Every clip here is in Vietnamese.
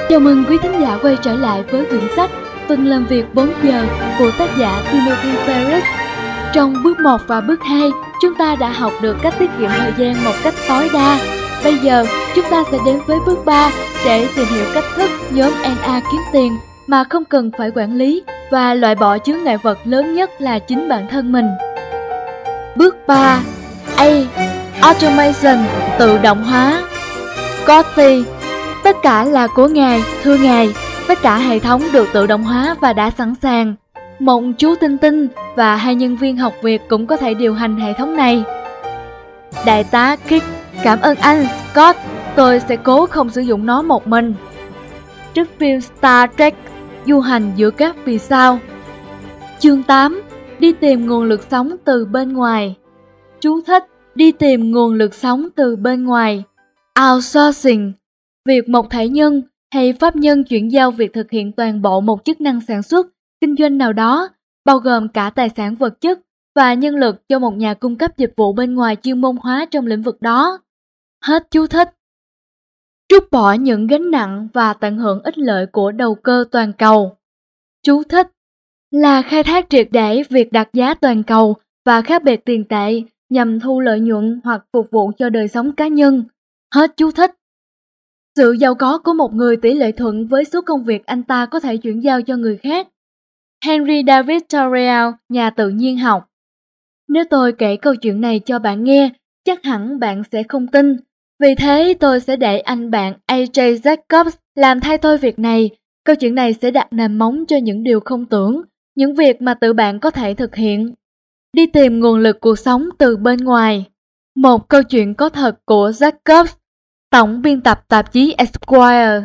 Chào mừng quý thính giả quay trở lại với quyển sách Tuần làm việc 4 giờ của tác giả Timothy Ferriss. Trong bước 1 và bước 2, chúng ta đã học được cách tiết kiệm thời gian một cách tối đa. Bây giờ, chúng ta sẽ đến với bước 3 để tìm hiểu cách thức nhóm NA kiếm tiền mà không cần phải quản lý và loại bỏ chướng ngại vật lớn nhất là chính bản thân mình. Bước 3. A. Automation, tự động hóa. Copy. Tất cả là của ngài, thưa ngài. Tất cả hệ thống được tự động hóa và đã sẵn sàng. Một chú tinh tinh và 2 nhân viên học việc cũng có thể điều hành hệ thống này. Đại tá Kick, cảm ơn anh, Scott. Tôi sẽ cố không sử dụng nó một mình. Trước phim Star Trek, du hành giữa các vì sao. Chương 8. Đi tìm nguồn lực sống từ bên ngoài. Chú thích: đi tìm nguồn lực sống từ bên ngoài. Outsourcing, việc một thể nhân hay pháp nhân chuyển giao việc thực hiện toàn bộ một chức năng sản xuất, kinh doanh nào đó, bao gồm cả tài sản vật chất và nhân lực cho một nhà cung cấp dịch vụ bên ngoài chuyên môn hóa trong lĩnh vực đó. Hết chú thích. Trút bỏ những gánh nặng và tận hưởng ích lợi của đầu cơ toàn cầu. Chú thích: là khai thác triệt để việc đặt giá toàn cầu và khác biệt tiền tệ nhằm thu lợi nhuận hoặc phục vụ cho đời sống cá nhân. Hết chú thích. Sự giàu có của một người tỷ lệ thuận với số công việc anh ta có thể chuyển giao cho người khác. Henry David Thoreau, nhà tự nhiên học. Nếu tôi kể câu chuyện này cho bạn nghe, chắc hẳn bạn sẽ không tin. Vì thế tôi sẽ để anh bạn A.J. Jacobs làm thay tôi việc này. Câu chuyện này sẽ đặt nền móng cho những điều không tưởng, những việc mà tự bạn có thể thực hiện. Đi tìm nguồn lực cuộc sống từ bên ngoài. Một câu chuyện có thật của Jacobs, tổng biên tập tạp chí Esquire.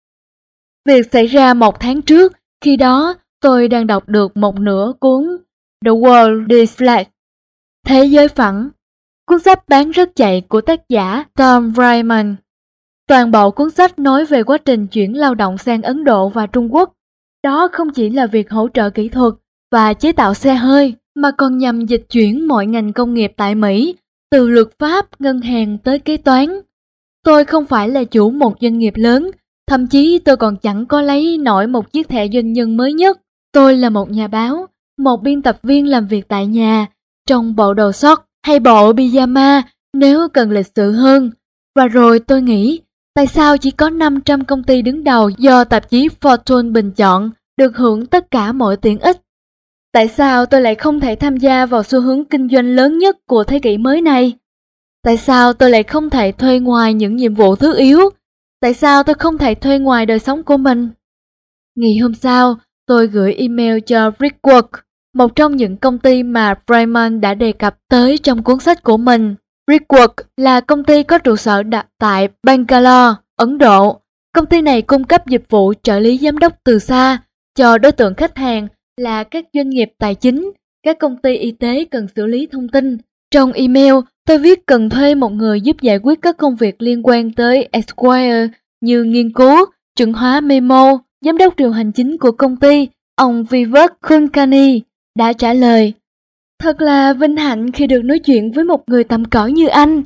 Việc xảy ra 1 tháng trước, khi đó tôi đang đọc được một nửa cuốn The World is Flat, Thế giới phẳng, cuốn sách bán rất chạy của tác giả Tom Friedman. Toàn bộ cuốn sách nói về quá trình chuyển lao động sang Ấn Độ và Trung Quốc. Đó không chỉ là việc hỗ trợ kỹ thuật và chế tạo xe hơi, mà còn nhằm dịch chuyển mọi ngành công nghiệp tại Mỹ, từ luật pháp, ngân hàng tới kế toán. Tôi không phải là chủ một doanh nghiệp lớn, thậm chí tôi còn chẳng có lấy nổi một chiếc thẻ doanh nhân mới nhất. Tôi là một nhà báo, một biên tập viên làm việc tại nhà, trong bộ đồ sóc hay bộ pyjama nếu cần lịch sự hơn. Và rồi tôi nghĩ, tại sao chỉ có 500 công ty đứng đầu do tạp chí Fortune bình chọn được hưởng tất cả mọi tiện ích? Tại sao tôi lại không thể tham gia vào xu hướng kinh doanh lớn nhất của thế kỷ mới này? Tại sao tôi lại không thể thuê ngoài những nhiệm vụ thứ yếu? Tại sao tôi không thể thuê ngoài đời sống của mình? Ngày hôm sau, tôi gửi email cho Brickwork, một trong những công ty mà Freeman đã đề cập tới trong cuốn sách của mình. Brickwork là công ty có trụ sở đặt tại Bangalore, Ấn Độ. Công ty này cung cấp dịch vụ trợ lý giám đốc từ xa cho đối tượng khách hàng là các doanh nghiệp tài chính, các công ty y tế cần xử lý thông tin. Trong email, tôi viết cần thuê một người giúp giải quyết các công việc liên quan tới Esquire như nghiên cứu, chuẩn hóa memo. Giám đốc điều hành chính của công ty, ông Vivek Kulkarni, đã trả lời: thật là vinh hạnh khi được nói chuyện với một người tầm cỡ như anh.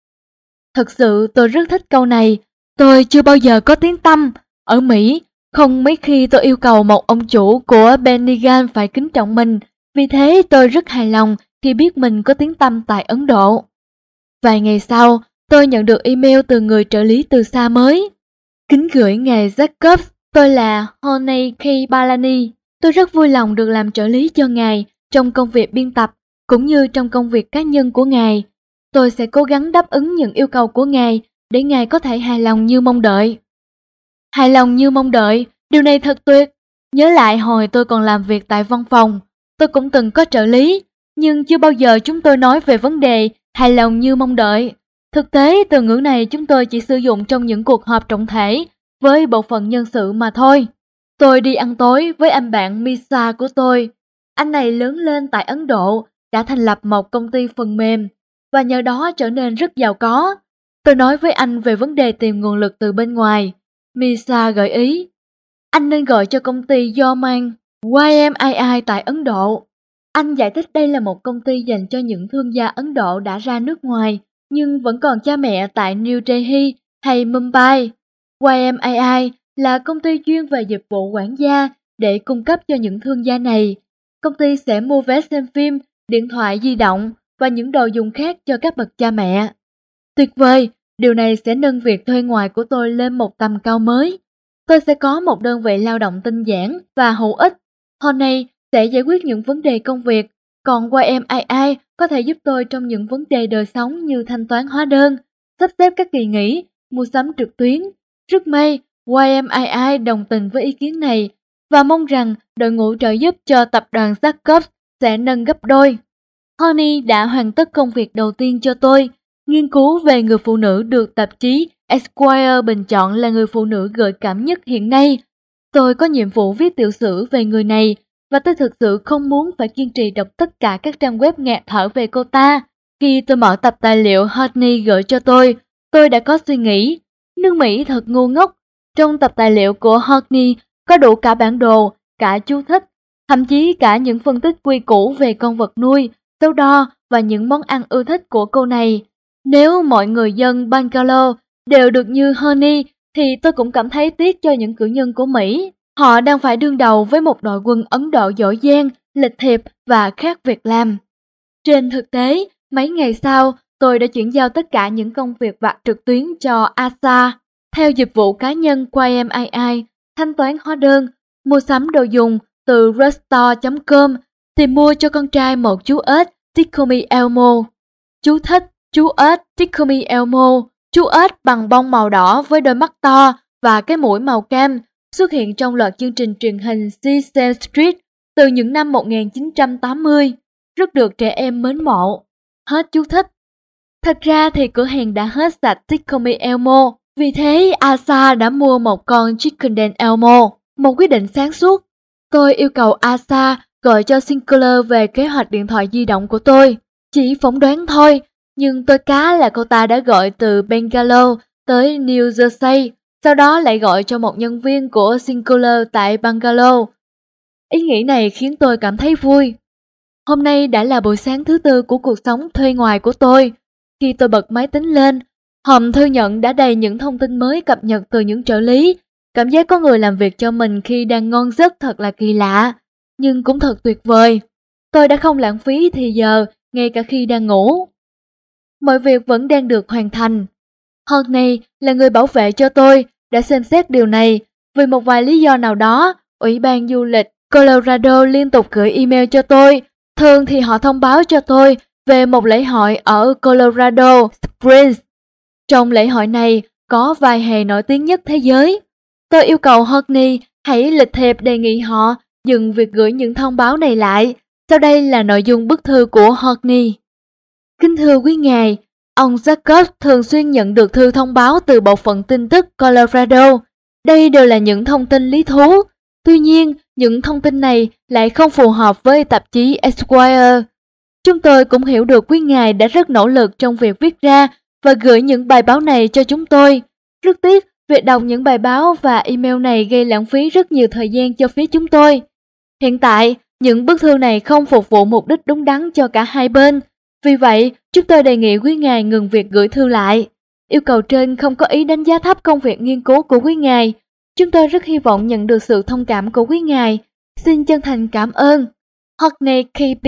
Thật sự tôi rất thích câu này. Tôi chưa bao giờ có tiếng tăm ở Mỹ, không mấy khi tôi yêu cầu một ông chủ của Bennigan phải kính trọng mình. Vì thế tôi rất hài lòng khi biết mình có tiếng tăm tại Ấn Độ. Vài ngày sau, tôi nhận được email từ người trợ lý từ xa mới. Kính gửi ngài Jacobs, tôi là Honey K. Balani. Tôi rất vui lòng được làm trợ lý cho ngài trong công việc biên tập cũng như trong công việc cá nhân của ngài. Tôi sẽ cố gắng đáp ứng những yêu cầu của ngài để ngài có thể hài lòng như mong đợi. Hài lòng như mong đợi, điều này thật tuyệt. Nhớ lại hồi tôi còn làm việc tại văn phòng, tôi cũng từng có trợ lý, nhưng chưa bao giờ chúng tôi nói về vấn đề hài lòng như mong đợi. Thực tế, từ ngữ này chúng tôi chỉ sử dụng trong những cuộc họp trọng thể với bộ phận nhân sự mà thôi. Tôi đi ăn tối với anh bạn Misa của tôi. Anh này lớn lên tại Ấn Độ, đã thành lập một công ty phần mềm và nhờ đó trở nên rất giàu có. Tôi nói với anh về vấn đề tìm nguồn lực từ bên ngoài. Misa gợi ý, anh nên gọi cho công ty Yoman YMII tại Ấn Độ. Anh giải thích đây là một công ty dành cho những thương gia Ấn Độ đã ra nước ngoài nhưng vẫn còn cha mẹ tại New Delhi hay Mumbai. YMII là công ty chuyên về dịch vụ quản gia để cung cấp cho những thương gia này. Công ty sẽ mua vé xem phim, điện thoại di động và những đồ dùng khác cho các bậc cha mẹ. Tuyệt vời, điều này sẽ nâng việc thuê ngoài của tôi lên một tầm cao mới. Tôi sẽ có một đơn vị lao động tinh giản và hữu ích. Honey sẽ giải quyết những vấn đề công việc, còn YMII có thể giúp tôi trong những vấn đề đời sống như thanh toán hóa đơn, sắp xếp các kỳ nghỉ, mua sắm trực tuyến. Rất may, YMII đồng tình với ý kiến này và mong rằng đội ngũ trợ giúp cho tập đoàn Jacobs sẽ nâng gấp đôi. Honey đã hoàn tất công việc đầu tiên cho tôi, nghiên cứu về người phụ nữ được tạp chí Esquire bình chọn là người phụ nữ gợi cảm nhất hiện nay. Tôi có nhiệm vụ viết tiểu sử về người này và tôi thực sự không muốn phải kiên trì đọc tất cả các trang web nghẹt thở về cô ta. Khi tôi mở tập tài liệu Honey gửi cho tôi đã có suy nghĩ, nước Mỹ thật ngu ngốc. Trong tập tài liệu của Honey có đủ cả bản đồ, cả chú thích, thậm chí cả những phân tích quy củ về con vật nuôi, số đo và những món ăn ưa thích của cô này. Nếu mọi người dân Bangalore đều được như Honey thì tôi cũng cảm thấy tiếc cho những cử nhân của Mỹ. Họ đang phải đương đầu với một đội quân Ấn Độ giỏi giang, lịch thiệp và khác việc làm. Trên thực tế, mấy ngày sau, tôi đã chuyển giao tất cả những công việc vặt trực tuyến cho ASA, theo dịch vụ cá nhân YMII, thanh toán hóa đơn, mua sắm đồ dùng từ restore.com, tìm mua cho con trai một chú ếch Tikumi Elmo. Chú thích: chú ếch Tikumi Elmo, chú ếch bằng bông màu đỏ với đôi mắt to và cái mũi màu cam, xuất hiện trong loạt chương trình truyền hình Sesame Street từ những năm 1980, rất được trẻ em mến mộ. Hết chú thích. Thật ra thì cửa hàng đã hết sạch Tikumi Elmo, vì thế Asa đã mua một con Chickenden Elmo, một quyết định sáng suốt. Tôi yêu cầu Asa gọi cho Sinclair về kế hoạch điện thoại di động của tôi. Chỉ phỏng đoán thôi, nhưng tôi cá là cô ta đã gọi từ Bangalore tới New Jersey, sau đó lại gọi cho một nhân viên của Sinclair tại Bangalore. Ý nghĩ này khiến tôi cảm thấy vui. Hôm nay đã là buổi sáng thứ tư của cuộc sống thuê ngoài của tôi. Khi tôi bật máy tính lên, hòm thư nhận đã đầy những thông tin mới cập nhật từ những trợ lý. Cảm giác có người làm việc cho mình khi đang ngon giấc thật là kỳ lạ, nhưng cũng thật tuyệt vời. Tôi đã không lãng phí thì giờ, ngay cả khi đang ngủ. Mọi việc vẫn đang được hoàn thành. Honey là người bảo vệ cho tôi, đã xem xét điều này. Vì một vài lý do nào đó, Ủy ban du lịch Colorado liên tục gửi email cho tôi. Thường thì họ thông báo cho tôi về một lễ hội ở Colorado Springs. Trong lễ hội này có vài hề nổi tiếng nhất thế giới. Tôi yêu cầu Honey hãy lịch thiệp đề nghị họ dừng việc gửi những thông báo này lại. Sau đây là nội dung bức thư của Honey. Kính thưa quý ngài, ông Jacobs thường xuyên nhận được thư thông báo từ bộ phận tin tức Colorado. Đây đều là những thông tin lý thú. Tuy nhiên, những thông tin này lại không phù hợp với tạp chí Esquire. Chúng tôi cũng hiểu được quý ngài đã rất nỗ lực trong việc viết ra và gửi những bài báo này cho chúng tôi. Rất tiếc, việc đọc những bài báo và email này gây lãng phí rất nhiều thời gian cho phía chúng tôi. Hiện tại, những bức thư này không phục vụ mục đích đúng đắn cho cả hai bên. Vì vậy, chúng tôi đề nghị quý ngài ngừng việc gửi thư lại. Yêu cầu trên không có ý đánh giá thấp công việc nghiên cứu của quý ngài. Chúng tôi rất hy vọng nhận được sự thông cảm của quý ngài. Xin chân thành cảm ơn. Honey KP.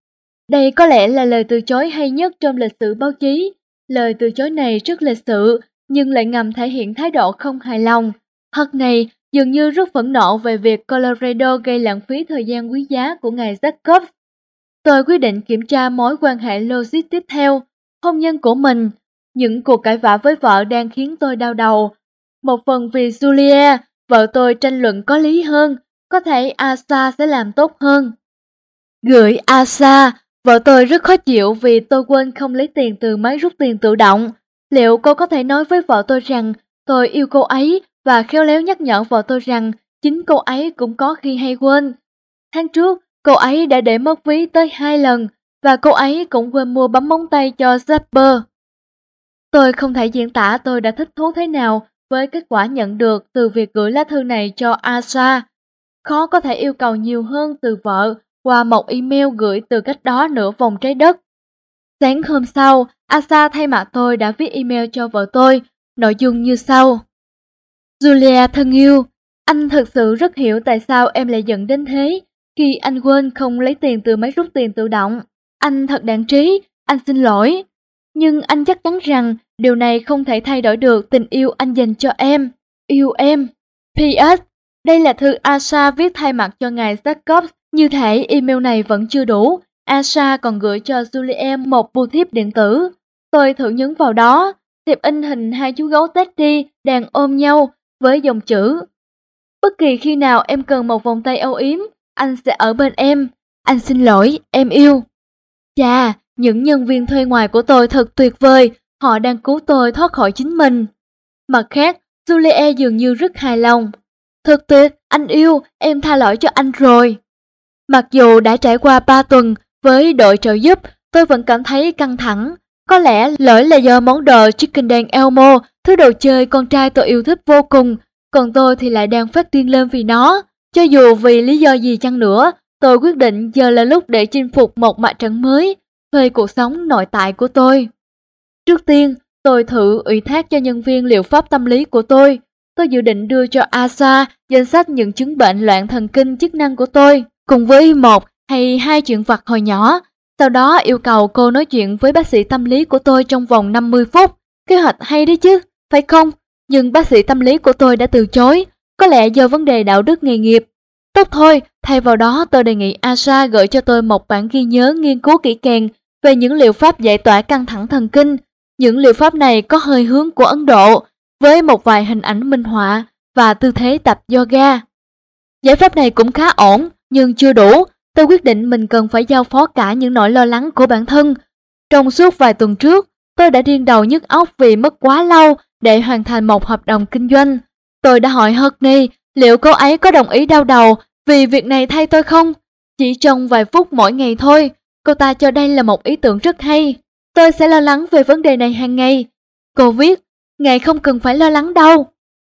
Đây có lẽ là lời từ chối hay nhất trong lịch sử báo chí. Lời từ chối này rất lịch sự, nhưng lại ngầm thể hiện thái độ không hài lòng. Honey dường như rất phẫn nộ về việc Colorado gây lãng phí thời gian quý giá của ngài Jacobs. Tôi quyết định kiểm tra mối quan hệ logic tiếp theo, hôn nhân của mình. Những cuộc cãi vã với vợ đang khiến tôi đau đầu. Một phần vì Julia, vợ tôi tranh luận có lý hơn, có thể Asa sẽ làm tốt hơn. Gửi Asa, vợ tôi rất khó chịu vì tôi quên không lấy tiền từ máy rút tiền tự động. Liệu cô có thể nói với vợ tôi rằng tôi yêu cô ấy và khéo léo nhắc nhở vợ tôi rằng chính cô ấy cũng có khi hay quên. Tháng trước, cô ấy đã để mất ví tới 2 lần và cô ấy cũng quên mua bấm móng tay cho Zapper. Tôi không thể diễn tả tôi đã thích thú thế nào với kết quả nhận được từ việc gửi lá thư này cho Asa. Khó có thể yêu cầu nhiều hơn từ vợ qua một email gửi từ cách đó nửa vòng trái đất. Sáng hôm sau, Asa thay mặt tôi đã viết email cho vợ tôi, nội dung như sau. Julia thân yêu, anh thật sự rất hiểu tại sao em lại giận đến thế khi anh quên không lấy tiền từ máy rút tiền tự động. Anh thật đản trí, anh xin lỗi. Nhưng anh chắc chắn rằng điều này không thể thay đổi được tình yêu anh dành cho em. Yêu em. PS. Đây là thư Asha viết thay mặt cho ngài Jacobs. Như thể email này vẫn chưa đủ, Asha còn gửi cho Julie một bưu thiếp điện tử. Tôi thử nhấn vào đó, thiệp in hình hai chú gấu Teddy đang ôm nhau với dòng chữ: bất kỳ khi nào em cần một vòng tay âu yếm, anh sẽ ở bên em. Anh xin lỗi, em yêu. Chà, những nhân viên thuê ngoài của tôi thật tuyệt vời, họ đang cứu tôi thoát khỏi chính mình. Mặt khác, Julie dường như rất hài lòng. Thật tuyệt, anh yêu, em tha lỗi cho anh rồi. Mặc dù đã trải qua 3 tuần với đội trợ giúp, tôi vẫn cảm thấy căng thẳng. Có lẽ lỗi là do món đồ Chicken Dan Elmo, thứ đồ chơi con trai tôi yêu thích vô cùng, còn tôi thì lại đang phát điên lên vì nó. Cho dù vì lý do gì chăng nữa, tôi quyết định giờ là lúc để chinh phục một mặt trận mới, về cuộc sống nội tại của tôi. Trước tiên, tôi thử ủy thác cho nhân viên liệu pháp tâm lý của tôi. Tôi dự định đưa cho Asa danh sách những chứng bệnh loạn thần kinh chức năng của tôi, cùng với 1 hay 2 chuyện vặt hồi nhỏ. Sau đó yêu cầu cô nói chuyện với bác sĩ tâm lý của tôi trong vòng 50 phút. Kế hoạch hay đấy chứ, phải không? Nhưng bác sĩ tâm lý của tôi đã từ chối, có lẽ do vấn đề đạo đức nghề nghiệp. Tốt thôi, thay vào đó tôi đề nghị Asa gửi cho tôi một bản ghi nhớ nghiên cứu kỹ càng về những liệu pháp giải tỏa căng thẳng thần kinh. Những liệu pháp này có hơi hướng của Ấn Độ, với một vài hình ảnh minh họa và tư thế tập yoga. Giải pháp này cũng khá ổn, nhưng chưa đủ. Tôi quyết định mình cần phải giao phó cả những nỗi lo lắng của bản thân. Trong suốt vài tuần trước, tôi đã điên đầu nhức óc vì mất quá lâu để hoàn thành một hợp đồng kinh doanh. Tôi đã hỏi Honey liệu cô ấy có đồng ý đau đầu vì việc này thay tôi không? Chỉ trong vài phút mỗi ngày thôi, cô ta cho đây là một ý tưởng rất hay. Tôi sẽ lo lắng về vấn đề này hàng ngày. Cô viết, ngài không cần phải lo lắng đâu.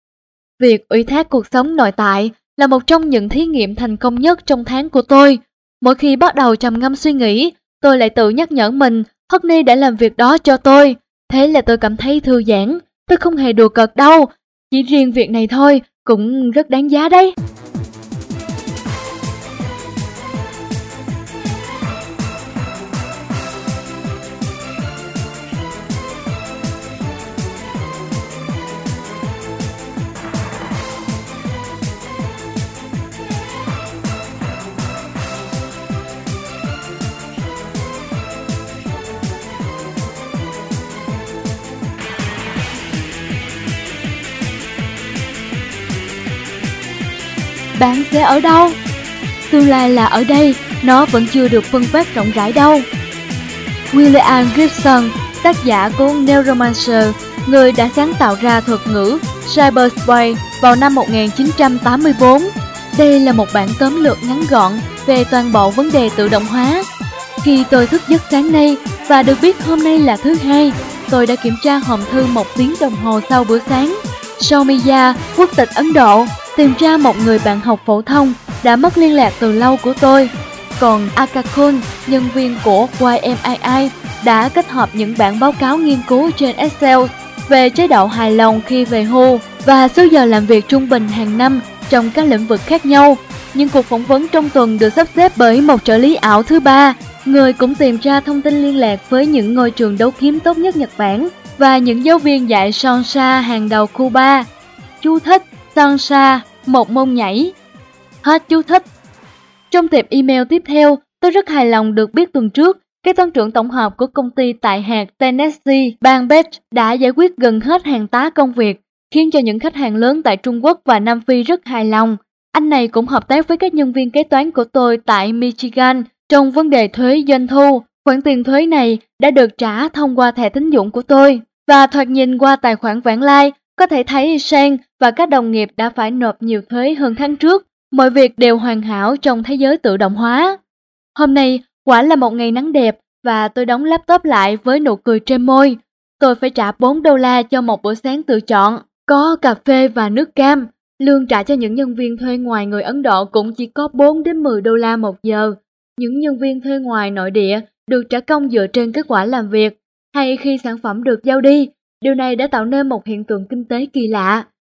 Việc ủy thác cuộc sống nội tại là một trong những thí nghiệm thành công nhất trong tháng của tôi. Mỗi khi bắt đầu trầm ngâm suy nghĩ, tôi lại tự nhắc nhở mình Honey đã làm việc đó cho tôi. Thế là tôi cảm thấy thư giãn. Tôi không hề đùa cợt đâu. Chỉ riêng việc này thôi cũng rất đáng giá đấy. Bạn sẽ ở đâu? Tương lai là ở đây, nó vẫn chưa được phân phát rộng rãi đâu. William Gibson, tác giả cuốn Neuromancer, người đã sáng tạo ra thuật ngữ cyberspace vào năm 1984. Đây là một bản tóm lược ngắn gọn về toàn bộ vấn đề tự động hóa. Khi tôi thức giấc sáng nay và được biết hôm nay là thứ Hai, tôi đã kiểm tra hòm thư 1 tiếng đồng hồ sau bữa sáng. Soumya, quốc tịch Ấn Độ, tìm ra một người bạn học phổ thông đã mất liên lạc từ lâu của tôi. Còn Akakun, nhân viên của YMII, đã kết hợp những bản báo cáo nghiên cứu trên Excel về chế độ hài lòng khi về hưu và số giờ làm việc trung bình hàng năm trong các lĩnh vực khác nhau. Nhưng cuộc phỏng vấn trong tuần được sắp xếp bởi một trợ lý ảo thứ ba, người cũng tìm ra thông tin liên lạc với những ngôi trường đấu kiếm tốt nhất Nhật Bản và những giáo viên dạy salsa hàng đầu Cuba. Chú thích: salsa, một môn nhảy. Hết chú thích. Trong tệp email tiếp theo, tôi rất hài lòng được biết tuần trước, kế toán trưởng tổng hợp của công ty tại hạt Tennessee, bang Beach đã giải quyết gần hết hàng tá công việc, khiến cho những khách hàng lớn tại Trung Quốc và Nam Phi rất hài lòng. Anh này cũng hợp tác với các nhân viên kế toán của tôi tại Michigan trong vấn đề thuế doanh thu. Khoản tiền thuế này đã được trả thông qua thẻ tín dụng của tôi, và thoạt nhìn qua tài khoản vãng lai, có thể thấy Sang và các đồng nghiệp đã phải nộp nhiều thuế hơn tháng trước. Mọi việc đều hoàn hảo trong thế giới tự động hóa. Hôm nay quả là một ngày nắng đẹp và tôi đóng laptop lại với nụ cười trên môi. Tôi phải trả $4 cho một bữa sáng tự chọn, có cà phê và nước cam. Lương trả cho những nhân viên thuê ngoài người Ấn Độ cũng chỉ có $4 đến $10 một giờ. Những nhân viên thuê ngoài nội địa được trả công dựa trên kết quả làm việc hay khi sản phẩm được giao đi. Điều này đã tạo nên một hiện tượng kinh tế kỳ lạ.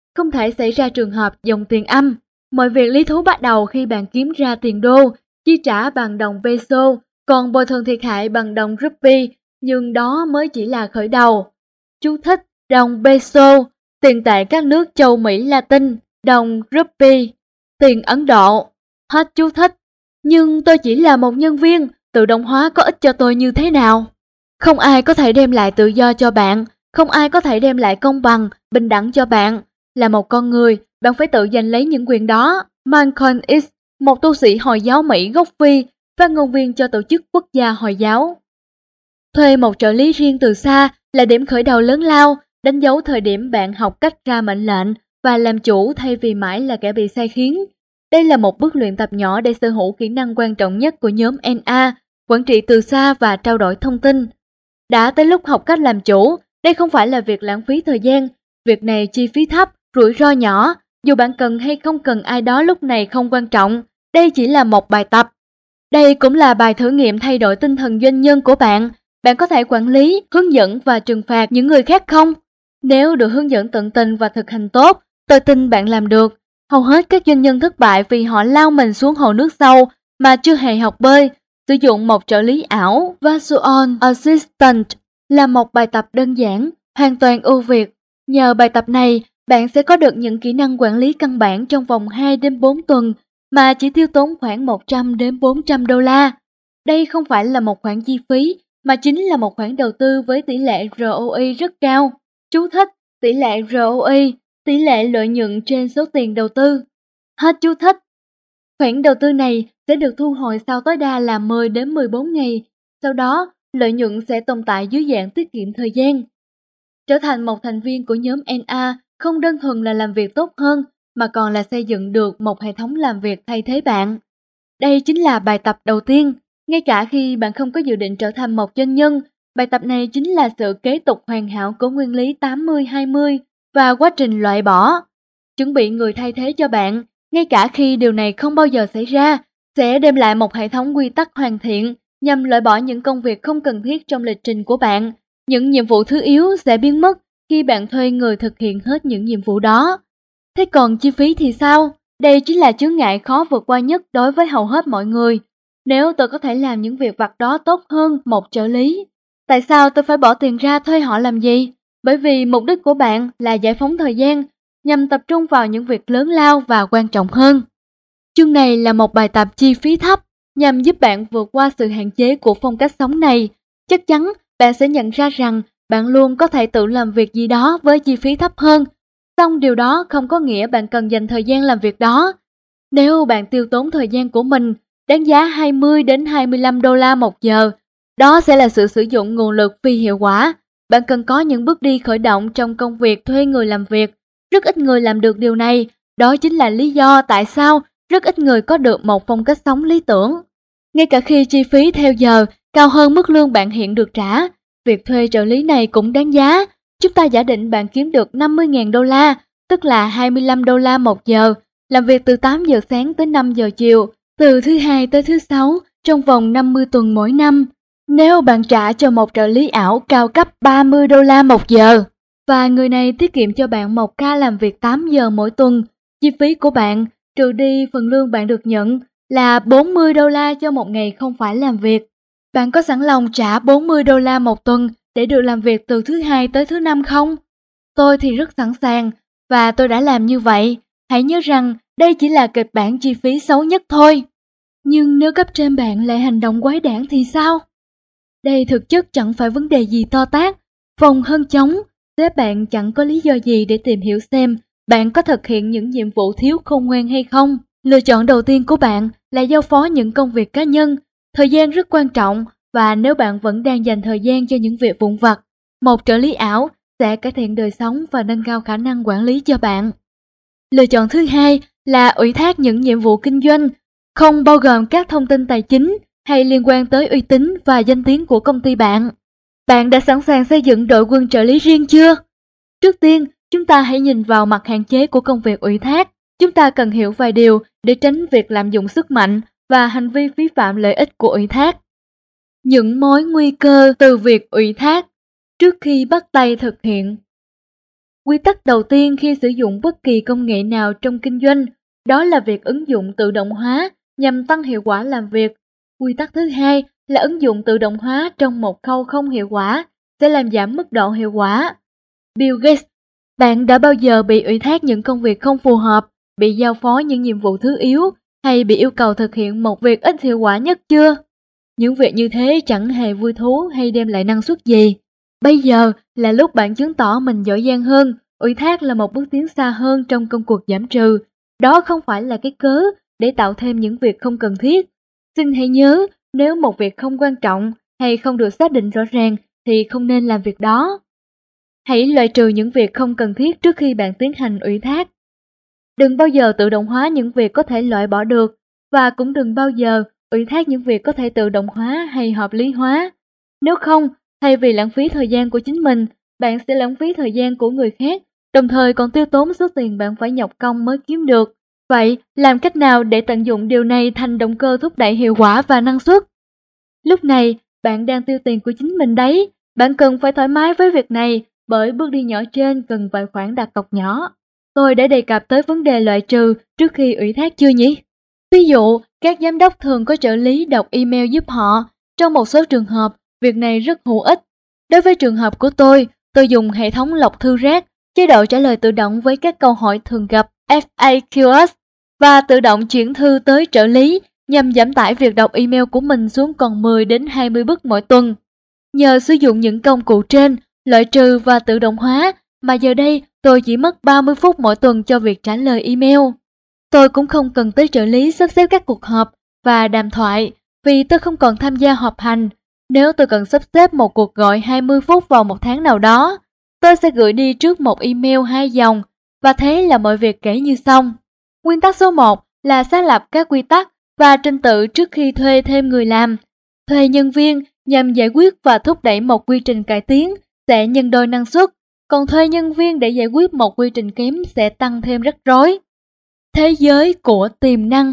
không thể xảy ra trường hợp dòng tiền âm. Mọi việc lý thú bắt đầu khi bạn kiếm ra tiền đô, chi trả bằng đồng peso, còn bồi thường thiệt hại bằng đồng rupee, nhưng đó mới chỉ là khởi đầu. Chú thích: đồng peso, tiền tệ các nước châu Mỹ Latin, đồng rupee, tiền Ấn Độ. Hết chú thích. Nhưng tôi chỉ là một nhân viên, tự động hóa có ích cho tôi như thế nào? Không ai có thể đem lại tự do cho bạn, không ai có thể đem lại công bằng, bình đẳng cho bạn. Là một con người, bạn phải tự giành lấy những quyền đó. Malcolm X, một tu sĩ Hồi giáo Mỹ gốc Phi, phát ngôn viên cho tổ chức quốc gia Hồi giáo. Thuê một trợ lý riêng từ xa là điểm khởi đầu lớn lao, đánh dấu thời điểm bạn học cách ra mệnh lệnh và làm chủ thay vì mãi là kẻ bị sai khiến. Đây là một bước luyện tập nhỏ để sở hữu kỹ năng quan trọng nhất của nhóm NA, quản trị từ xa và trao đổi thông tin. Đã tới lúc học cách làm chủ, đây không phải là việc lãng phí thời gian, việc này chi phí thấp, rủi ro nhỏ, dù bạn cần hay không cần ai đó lúc này không quan trọng, đây chỉ là một bài tập. Đây cũng là bài thử nghiệm thay đổi tinh thần doanh nhân của bạn. Bạn có thể quản lý, hướng dẫn và trừng phạt những người khác không? Nếu được hướng dẫn tận tình và thực hành tốt, tôi tin bạn làm được. Hầu hết các doanh nhân thất bại vì họ lao mình xuống hồ nước sâu mà chưa hề học bơi. Sử dụng một trợ lý ảo Virtual Assistant là một bài tập đơn giản, hoàn toàn ưu việt. Nhờ bài tập này, bạn sẽ có được những kỹ năng quản lý căn bản trong vòng 2 đến 4 tuần mà chỉ tiêu tốn khoảng 100 đến 400 đô la. Đây không phải là một khoản chi phí, mà chính là một khoản đầu tư với tỷ lệ ROI rất cao. Chú thích: tỷ lệ ROI, tỷ lệ lợi nhuận trên số tiền đầu tư. Hết chú thích. Khoản đầu tư này sẽ được thu hồi sau tối đa là 10 đến 14 ngày. Sau đó, lợi nhuận sẽ tồn tại dưới dạng tiết kiệm thời gian. Trở thành một thành viên của nhóm NA không đơn thuần là làm việc tốt hơn, mà còn là xây dựng được một hệ thống làm việc thay thế bạn. Đây chính là bài tập đầu tiên. Ngay cả khi bạn không có dự định trở thành một doanh nhân, bài tập này chính là sự kế tục hoàn hảo của nguyên lý 80-20 và quá trình loại bỏ. Chuẩn bị người thay thế cho bạn, ngay cả khi điều này không bao giờ xảy ra, sẽ đem lại một hệ thống quy tắc hoàn thiện nhằm loại bỏ những công việc không cần thiết trong lịch trình của bạn. Những nhiệm vụ thứ yếu sẽ biến mất khi bạn thuê người thực hiện hết những nhiệm vụ đó. Thế còn chi phí thì sao? Đây chính là chướng ngại khó vượt qua nhất đối với hầu hết mọi người. Nếu tôi có thể làm những việc vặt đó tốt hơn một trợ lý, tại sao tôi phải bỏ tiền ra thuê họ làm gì? Bởi vì mục đích của bạn là giải phóng thời gian, nhằm tập trung vào những việc lớn lao và quan trọng hơn. Chương này là một bài tập chi phí thấp, nhằm giúp bạn vượt qua sự hạn chế của phong cách sống này. Chắc chắn bạn sẽ nhận ra rằng bạn luôn có thể tự làm việc gì đó với chi phí thấp hơn. Song điều đó không có nghĩa bạn cần dành thời gian làm việc đó. Nếu bạn tiêu tốn thời gian của mình đáng giá 20 đến 25 đô la một giờ, đó sẽ là sự sử dụng nguồn lực phi hiệu quả. Bạn cần có những bước đi khởi động trong công việc thuê người làm việc. Rất ít người làm được điều này, đó chính là lý do tại sao rất ít người có được một phong cách sống lý tưởng. Ngay cả khi chi phí theo giờ cao hơn mức lương bạn hiện được trả, việc thuê trợ lý này cũng đáng giá. Chúng ta giả định bạn kiếm được 50.000 đô la, tức là 25 đô la một giờ, làm việc từ 8 giờ sáng tới 5 giờ chiều, từ thứ Hai tới thứ Sáu, trong vòng 50 tuần mỗi năm. Nếu bạn trả cho một trợ lý ảo cao cấp 30 đô la một giờ, và người này tiết kiệm cho bạn một ca làm việc 8 giờ mỗi tuần, chi phí của bạn, trừ đi phần lương bạn được nhận, là 40 đô la cho một ngày không phải làm việc. Bạn có sẵn lòng trả 40 đô la một tuần để được làm việc từ thứ Hai tới thứ Năm không? Tôi thì rất sẵn sàng, và tôi đã làm như vậy. Hãy nhớ rằng đây chỉ là kịch bản chi phí xấu nhất thôi. Nhưng nếu cấp trên bạn lại hành động quái đản thì sao? Đây thực chất chẳng phải vấn đề gì to tát. Phòng hơn chống, sếp bạn chẳng có lý do gì để tìm hiểu xem bạn có thực hiện những nhiệm vụ thiếu khôn ngoan hay không. Lựa chọn đầu tiên của bạn là giao phó những công việc cá nhân. Thời gian rất quan trọng, và nếu bạn vẫn đang dành thời gian cho những việc vụn vặt, một trợ lý ảo sẽ cải thiện đời sống và nâng cao khả năng quản lý cho bạn. Lựa chọn thứ hai là ủy thác những nhiệm vụ kinh doanh, không bao gồm các thông tin tài chính hay liên quan tới uy tín và danh tiếng của công ty bạn. Bạn đã sẵn sàng xây dựng đội quân trợ lý riêng chưa? Trước tiên, chúng ta hãy nhìn vào mặt hạn chế của công việc ủy thác. Chúng ta cần hiểu vài điều để tránh việc lạm dụng sức mạnh và hành vi vi phạm lợi ích của ủy thác. Những mối nguy cơ từ việc ủy thác trước khi bắt tay thực hiện. Quy tắc đầu tiên khi sử dụng bất kỳ công nghệ nào trong kinh doanh, đó là việc ứng dụng tự động hóa nhằm tăng hiệu quả làm việc. Quy tắc thứ hai là ứng dụng tự động hóa trong một khâu không hiệu quả sẽ làm giảm mức độ hiệu quả. Bill Gates, bạn đã bao giờ bị ủy thác những công việc không phù hợp, bị giao phó những nhiệm vụ thứ yếu hay bị yêu cầu thực hiện một việc ít hiệu quả nhất chưa? Những việc như thế chẳng hề vui thú hay đem lại năng suất gì. Bây giờ là lúc bạn chứng tỏ mình giỏi giang hơn, ủy thác là một bước tiến xa hơn trong công cuộc giảm trừ. Đó không phải là cái cớ để tạo thêm những việc không cần thiết. Xin hãy nhớ, nếu một việc không quan trọng hay không được xác định rõ ràng thì không nên làm việc đó. Hãy loại trừ những việc không cần thiết trước khi bạn tiến hành ủy thác. Đừng bao giờ tự động hóa những việc có thể loại bỏ được, và cũng đừng bao giờ ủy thác những việc có thể tự động hóa hay hợp lý hóa. Nếu không, thay vì lãng phí thời gian của chính mình, bạn sẽ lãng phí thời gian của người khác, đồng thời còn tiêu tốn số tiền bạn phải nhọc công mới kiếm được. Vậy, làm cách nào để tận dụng điều này thành động cơ thúc đẩy hiệu quả và năng suất? Lúc này, bạn đang tiêu tiền của chính mình đấy. Bạn cần phải thoải mái với việc này, bởi bước đi nhỏ trên cần vài khoản đặt cọc nhỏ. Tôi đã đề cập tới vấn đề loại trừ trước khi ủy thác chưa nhỉ? Ví dụ, các giám đốc thường có trợ lý đọc email giúp họ. Trong một số trường hợp, việc này rất hữu ích. Đối với trường hợp của tôi dùng hệ thống lọc thư rác, chế độ trả lời tự động với các câu hỏi thường gặp FAQs và tự động chuyển thư tới trợ lý nhằm giảm tải việc đọc email của mình xuống còn 10 đến 20 bức mỗi tuần. Nhờ sử dụng những công cụ trên, loại trừ và tự động hóa, mà giờ đây tôi chỉ mất 30 phút mỗi tuần cho việc trả lời email. Tôi cũng không cần tới trợ lý sắp xếp các cuộc họp và đàm thoại, vì tôi không còn tham gia họp hành. Nếu tôi cần sắp xếp một cuộc gọi 20 phút vào một tháng nào đó, tôi sẽ gửi đi trước một email 2 dòng, và thế là mọi việc kể như xong. Nguyên tắc số 1 là xác lập các quy tắc và trình tự trước khi thuê thêm người làm. Thuê nhân viên nhằm giải quyết và thúc đẩy một quy trình cải tiến sẽ nhân đôi năng suất, còn thuê nhân viên để giải quyết một quy trình kém sẽ tăng thêm rắc rối. Thế giới của tiềm năng.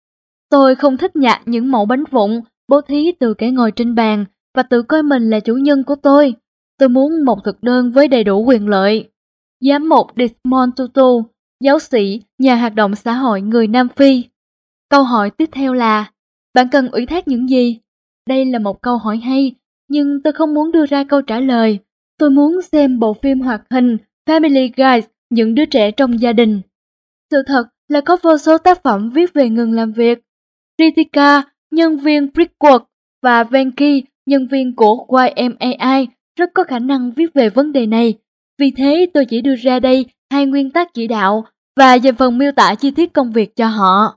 Tôi không thích nhặt những mẩu bánh vụn bố thí từ kẻ ngồi trên bàn và tự coi mình là chủ nhân của tôi. Tôi muốn một thực đơn với đầy đủ quyền lợi. Giám mục Desmond Tutu, giáo sĩ, nhà hoạt động xã hội người Nam Phi. Câu hỏi tiếp theo là, bạn cần ủy thác những gì? Đây là một câu hỏi hay, nhưng tôi không muốn đưa ra câu trả lời. Tôi muốn xem bộ phim hoạt hình Family Guy, những đứa trẻ trong gia đình. Sự thật là có vô số tác phẩm viết về ngừng làm việc. Ritika, nhân viên Brickwork, và Venki, nhân viên của YMAI, rất có khả năng viết về vấn đề này. Vì thế tôi chỉ đưa ra đây 2 nguyên tắc chỉ đạo và dành phần miêu tả chi tiết công việc cho họ.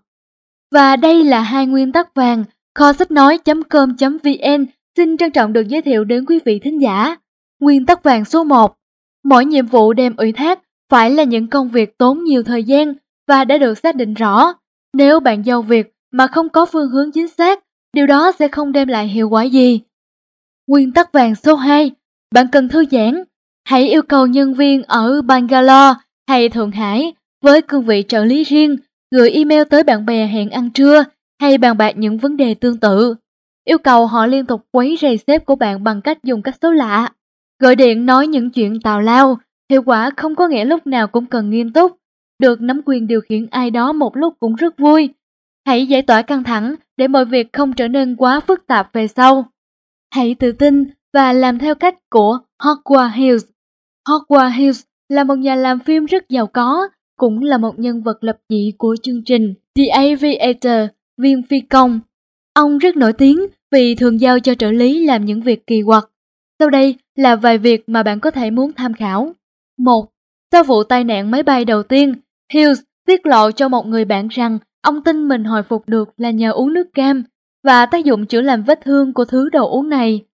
Và đây là 2 nguyên tắc vàng kho sách nói.com.vn xin trân trọng được giới thiệu đến quý vị thính giả. Nguyên tắc vàng số 1. Mỗi nhiệm vụ đem ủy thác phải là những công việc tốn nhiều thời gian và đã được xác định rõ. Nếu bạn giao việc mà không có phương hướng chính xác, điều đó sẽ không đem lại hiệu quả gì. Nguyên tắc vàng số 2. Bạn cần thư giãn. Hãy yêu cầu nhân viên ở Bangalore hay Thượng Hải với cương vị trợ lý riêng gửi email tới bạn bè hẹn ăn trưa hay bàn bạc những vấn đề tương tự. Yêu cầu họ liên tục quấy rầy sếp của bạn bằng cách dùng các số lạ. Gọi điện nói những chuyện tào lao, hiệu quả không có nghĩa lúc nào cũng cần nghiêm túc. Được nắm quyền điều khiển ai đó một lúc cũng rất vui. Hãy giải tỏa căng thẳng để mọi việc không trở nên quá phức tạp về sau. Hãy tự tin và làm theo cách của Howard Hughes. Howard Hughes là một nhà làm phim rất giàu có, cũng là một nhân vật lập dị của chương trình The Aviator, viên phi công. Ông rất nổi tiếng vì thường giao cho trợ lý làm những việc kỳ quặc. Sau đây là vài việc mà bạn có thể muốn tham khảo. 1. Sau vụ tai nạn máy bay đầu tiên, Hughes tiết lộ cho một người bạn rằng ông tin mình hồi phục được là nhờ uống nước cam và tác dụng chữa lành vết thương của thứ đồ uống này.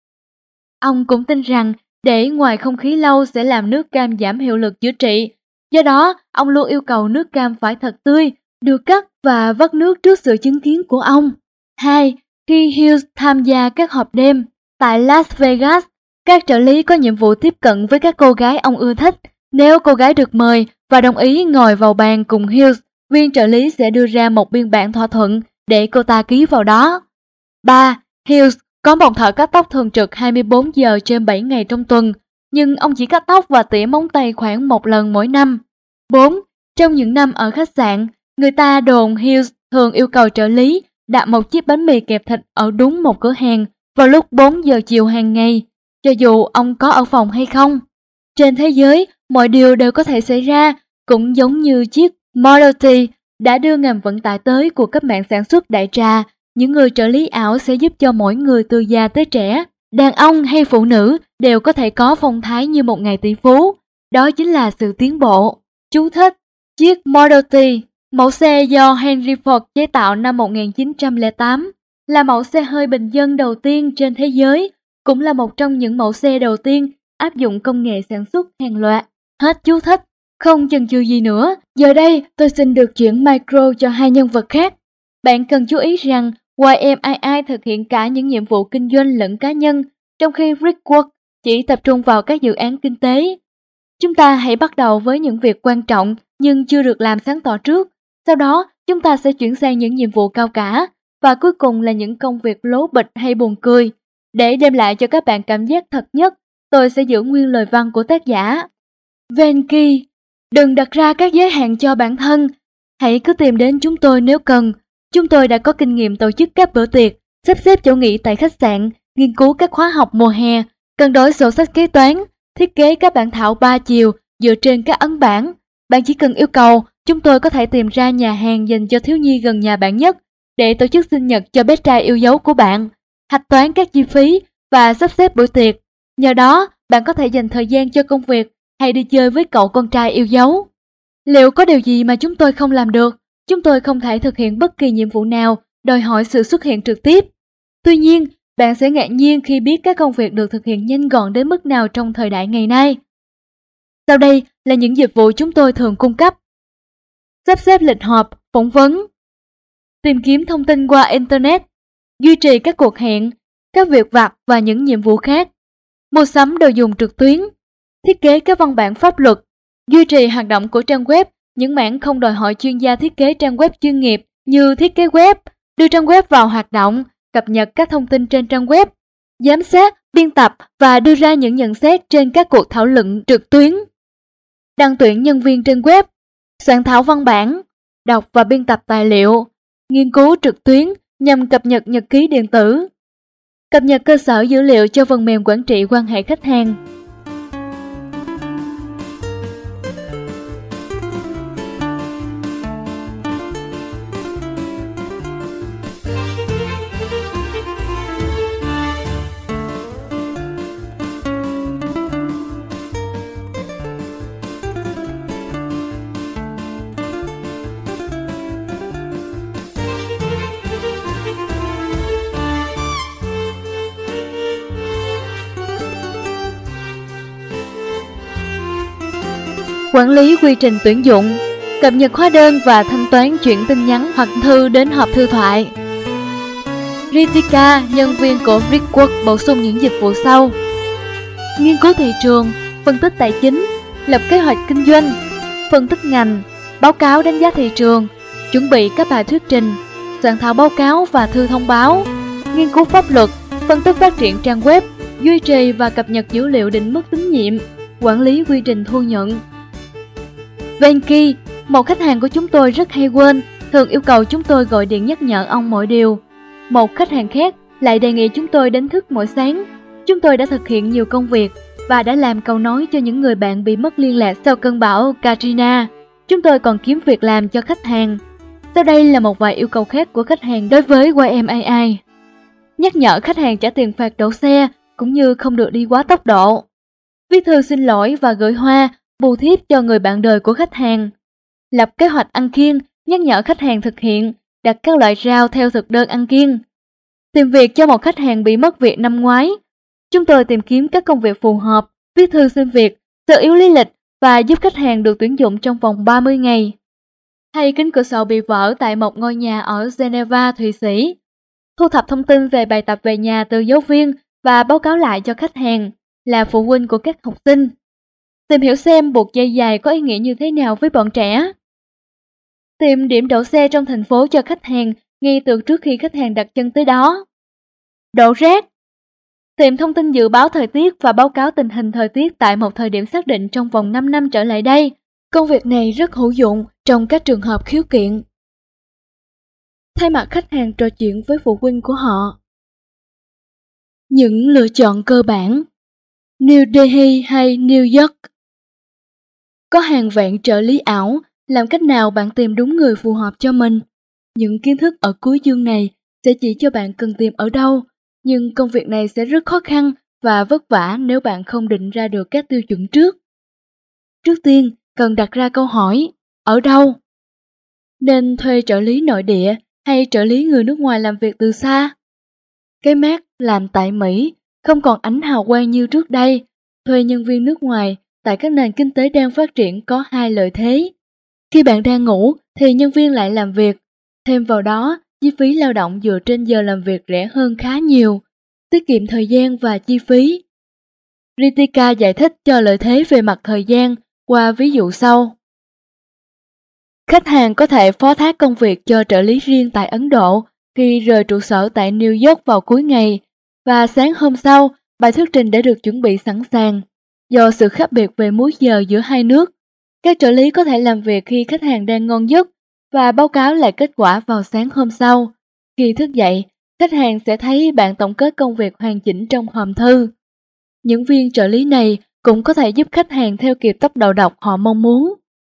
Ông cũng tin rằng để ngoài không khí lâu sẽ làm nước cam giảm hiệu lực chữa trị. Do đó, ông luôn yêu cầu nước cam phải thật tươi, được cắt và vắt nước trước sự chứng kiến của ông. 2. Khi Hughes tham gia các họp đêm tại Las Vegas, các trợ lý có nhiệm vụ tiếp cận với các cô gái ông ưa thích. Nếu cô gái được mời và đồng ý ngồi vào bàn cùng Hughes, viên trợ lý sẽ đưa ra một biên bản thỏa thuận để cô ta ký vào đó. 3. Hughes có một thợ cắt tóc thường trực 24 giờ trên 7 ngày trong tuần. nhưng ông chỉ cắt tóc và tỉa móng tay khoảng 1 lần mỗi năm. 4. Trong những năm ở khách sạn, người ta đồn Hughes thường yêu cầu trợ lý đặt một chiếc bánh mì kẹp thịt ở đúng một cửa hàng vào lúc 4 giờ chiều hàng ngày, cho dù ông có ở phòng hay không. Trên thế giới, mọi điều đều có thể xảy ra, cũng giống như chiếc Model T đã đưa ngành vận tải tới của các mạng sản xuất đại trà. Những người trợ lý ảo sẽ giúp cho mỗi người từ già tới trẻ, đàn ông hay phụ nữ đều có thể có phong thái như một ngày tỷ phú. Đó chính là sự tiến bộ. Chú thích: chiếc Model T, mẫu xe do Henry Ford chế tạo năm 1908, là mẫu xe hơi bình dân đầu tiên trên thế giới, cũng là một trong những mẫu xe đầu tiên áp dụng công nghệ sản xuất hàng loạt. Hết chú thích. Không chần chừ gì nữa, giờ đây tôi xin được chuyển micro cho hai nhân vật khác. Bạn cần chú ý rằng YMII thực hiện cả những nhiệm vụ kinh doanh lẫn cá nhân, trong khi Brickwork chỉ tập trung vào các dự án kinh tế. Chúng ta hãy bắt đầu với những việc quan trọng nhưng chưa được làm sáng tỏ trước. Sau đó, chúng ta sẽ chuyển sang những nhiệm vụ cao cả, và cuối cùng là những công việc lố bịch hay buồn cười. Để đem lại cho các bạn cảm giác thật nhất, tôi sẽ giữ nguyên lời văn của tác giả. Venki, đừng đặt ra các giới hạn cho bản thân. Hãy cứ tìm đến chúng tôi nếu cần. Chúng tôi đã có kinh nghiệm tổ chức các bữa tiệc, sắp xếp chỗ nghỉ tại khách sạn, nghiên cứu các khóa học mùa hè, cân đối sổ sách kế toán, thiết kế các bản thảo 3 chiều dựa trên các ấn bản. Bạn chỉ cần yêu cầu, chúng tôi có thể tìm ra nhà hàng dành cho thiếu nhi gần nhà bạn nhất để tổ chức sinh nhật cho bé trai yêu dấu của bạn, hạch toán các chi phí và sắp xếp bữa tiệc. Nhờ đó, bạn có thể dành thời gian cho công việc hay đi chơi với cậu con trai yêu dấu. Liệu có điều gì mà chúng tôi không làm được? Chúng tôi không thể thực hiện bất kỳ nhiệm vụ nào đòi hỏi sự xuất hiện trực tiếp. Tuy nhiên, bạn sẽ ngạc nhiên khi biết các công việc được thực hiện nhanh gọn đến mức nào trong thời đại ngày nay. Sau đây là những dịch vụ chúng tôi thường cung cấp. Sắp xếp lịch họp, phỏng vấn, tìm kiếm thông tin qua Internet, duy trì các cuộc hẹn, các việc vặt và những nhiệm vụ khác, mua sắm đồ dùng trực tuyến, thiết kế các văn bản pháp luật, duy trì hoạt động của trang web, những mảng không đòi hỏi chuyên gia thiết kế trang web chuyên nghiệp như thiết kế web, đưa trang web vào hoạt động, cập nhật các thông tin trên trang web, giám sát, biên tập và đưa ra những nhận xét trên các cuộc thảo luận trực tuyến, đăng tuyển nhân viên trên web, soạn thảo văn bản, đọc và biên tập tài liệu, nghiên cứu trực tuyến nhằm cập nhật nhật ký điện tử, cập nhật cơ sở dữ liệu cho phần mềm quản trị quan hệ khách hàng. Quản lý quy trình tuyển dụng, cập nhật hóa đơn và thanh toán chuyển tin nhắn hoặc thư đến hộp thư thoại. Ritika, nhân viên của Brickwork bổ sung những dịch vụ sau: nghiên cứu thị trường, phân tích tài chính, lập kế hoạch kinh doanh, phân tích ngành, báo cáo đánh giá thị trường, chuẩn bị các bài thuyết trình, soạn thảo báo cáo và thư thông báo, nghiên cứu pháp luật, phân tích phát triển trang web, duy trì và cập nhật dữ liệu định mức tín nhiệm, quản lý quy trình thu nhận. Venki, một khách hàng của chúng tôi rất hay quên, thường yêu cầu chúng tôi gọi điện nhắc nhở ông mọi điều. Một khách hàng khác lại đề nghị chúng tôi đánh thức mỗi sáng. Chúng tôi đã thực hiện nhiều công việc và đã làm cầu nối cho những người bạn bị mất liên lạc sau cơn bão Katrina. Chúng tôi còn kiếm việc làm cho khách hàng. Sau đây là một vài yêu cầu khác của khách hàng đối với YMII. Nhắc nhở khách hàng trả tiền phạt đậu xe cũng như không được đi quá tốc độ. Viết thư xin lỗi và gửi hoa, bưu thiếp cho người bạn đời của khách hàng. Lập kế hoạch ăn kiêng, nhắc nhở khách hàng thực hiện, đặt các loại rau theo thực đơn ăn kiêng. Tìm việc cho một khách hàng bị mất việc năm ngoái. Chúng tôi tìm kiếm các công việc phù hợp, viết thư xin việc, sơ yếu lý lịch và giúp khách hàng được tuyển dụng trong vòng 30 ngày. Thay kính cửa sổ bị vỡ tại một ngôi nhà ở Geneva, Thụy Sĩ. Thu thập thông tin về bài tập về nhà từ giáo viên và báo cáo lại cho khách hàng là phụ huynh của các học sinh. Tìm hiểu xem buộc dây dài có ý nghĩa như thế nào với bọn trẻ. Tìm điểm đậu xe trong thành phố cho khách hàng ngay từ trước khi khách hàng đặt chân tới đó. Đổ rác. tìm thông tin dự báo thời tiết và báo cáo tình hình thời tiết tại một thời điểm xác định trong vòng 5 năm trở lại đây. Công việc này rất hữu dụng trong các trường hợp khiếu kiện. Thay mặt khách hàng trò chuyện với phụ huynh của họ. Những lựa chọn cơ bản. New Delhi hay New York? Có hàng vạn trợ lý ảo, làm cách nào bạn tìm đúng người phù hợp cho mình? Những kiến thức ở cuối chương này sẽ chỉ cho bạn cần tìm ở đâu, nhưng công việc này sẽ rất khó khăn và vất vả nếu bạn không định ra được các tiêu chuẩn trước. Trước tiên, cần đặt ra câu hỏi, ở đâu? Nên thuê trợ lý nội địa hay trợ lý người nước ngoài làm việc từ xa? Cái mác làm tại Mỹ không còn ánh hào quang như trước đây. Thuê nhân viên nước ngoài tại các nền kinh tế đang phát triển có hai lợi thế. Khi bạn đang ngủ thì nhân viên lại làm việc. Thêm vào đó, chi phí lao động dựa trên giờ làm việc rẻ hơn khá nhiều, tiết kiệm thời gian và chi phí. Ritika giải thích cho lợi thế về mặt thời gian qua ví dụ sau. Khách hàng có thể phó thác công việc cho trợ lý riêng tại Ấn Độ khi rời trụ sở tại New York vào cuối ngày, và sáng hôm sau, bài thuyết trình đã được chuẩn bị sẵn sàng. Do sự khác biệt về múi giờ giữa hai nước, các trợ lý có thể làm việc khi khách hàng đang ngon giấc và báo cáo lại kết quả vào sáng hôm sau. Khi thức dậy, khách hàng sẽ thấy bản tổng kết công việc hoàn chỉnh trong hòm thư. Những viên trợ lý này cũng có thể giúp khách hàng theo kịp tốc độ đọc họ mong muốn.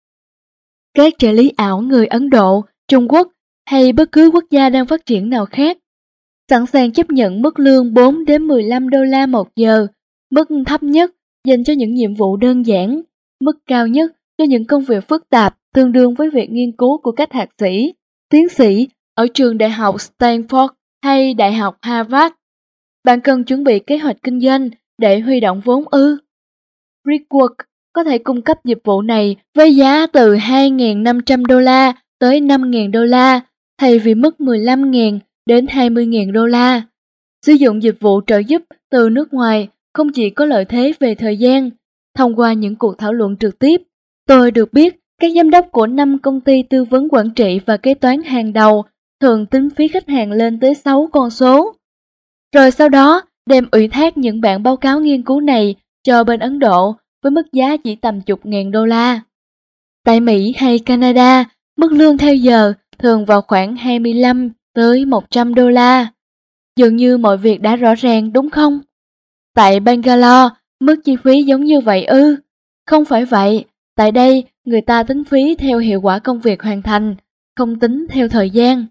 Các trợ lý ảo người Ấn Độ, Trung Quốc hay bất cứ quốc gia đang phát triển nào khác sẵn sàng chấp nhận mức lương 4 đến 15 đô la một giờ, mức thấp nhất dành cho những nhiệm vụ đơn giản, mức cao nhất cho những công việc phức tạp tương đương với việc nghiên cứu của các thạc sĩ, tiến sĩ ở trường đại học Stanford hay đại học Harvard. Bạn cần chuẩn bị kế hoạch kinh doanh để huy động vốn ư? Brickwork có thể cung cấp dịch vụ này với giá từ 2.500 đô la tới 5.000 đô la thay vì mức 15.000 đến 20.000 đô la. Sử dụng dịch vụ trợ giúp từ nước ngoài không chỉ có lợi thế về thời gian. Thông qua những cuộc thảo luận trực tiếp, tôi được biết các giám đốc của 5 công ty tư vấn quản trị và kế toán hàng đầu thường tính phí khách hàng lên tới 6 con số. Rồi sau đó đem ủy thác những bản báo cáo nghiên cứu này cho bên Ấn Độ với mức giá chỉ tầm chục ngàn đô la. Tại Mỹ hay Canada, mức lương theo giờ thường vào khoảng 25 tới 100 đô la. Dường như mọi việc đã rõ ràng đúng không? Tại Bangalore, mức chi phí giống như vậy ư? Không phải vậy, tại đây người ta tính phí theo hiệu quả công việc hoàn thành, không tính theo thời gian.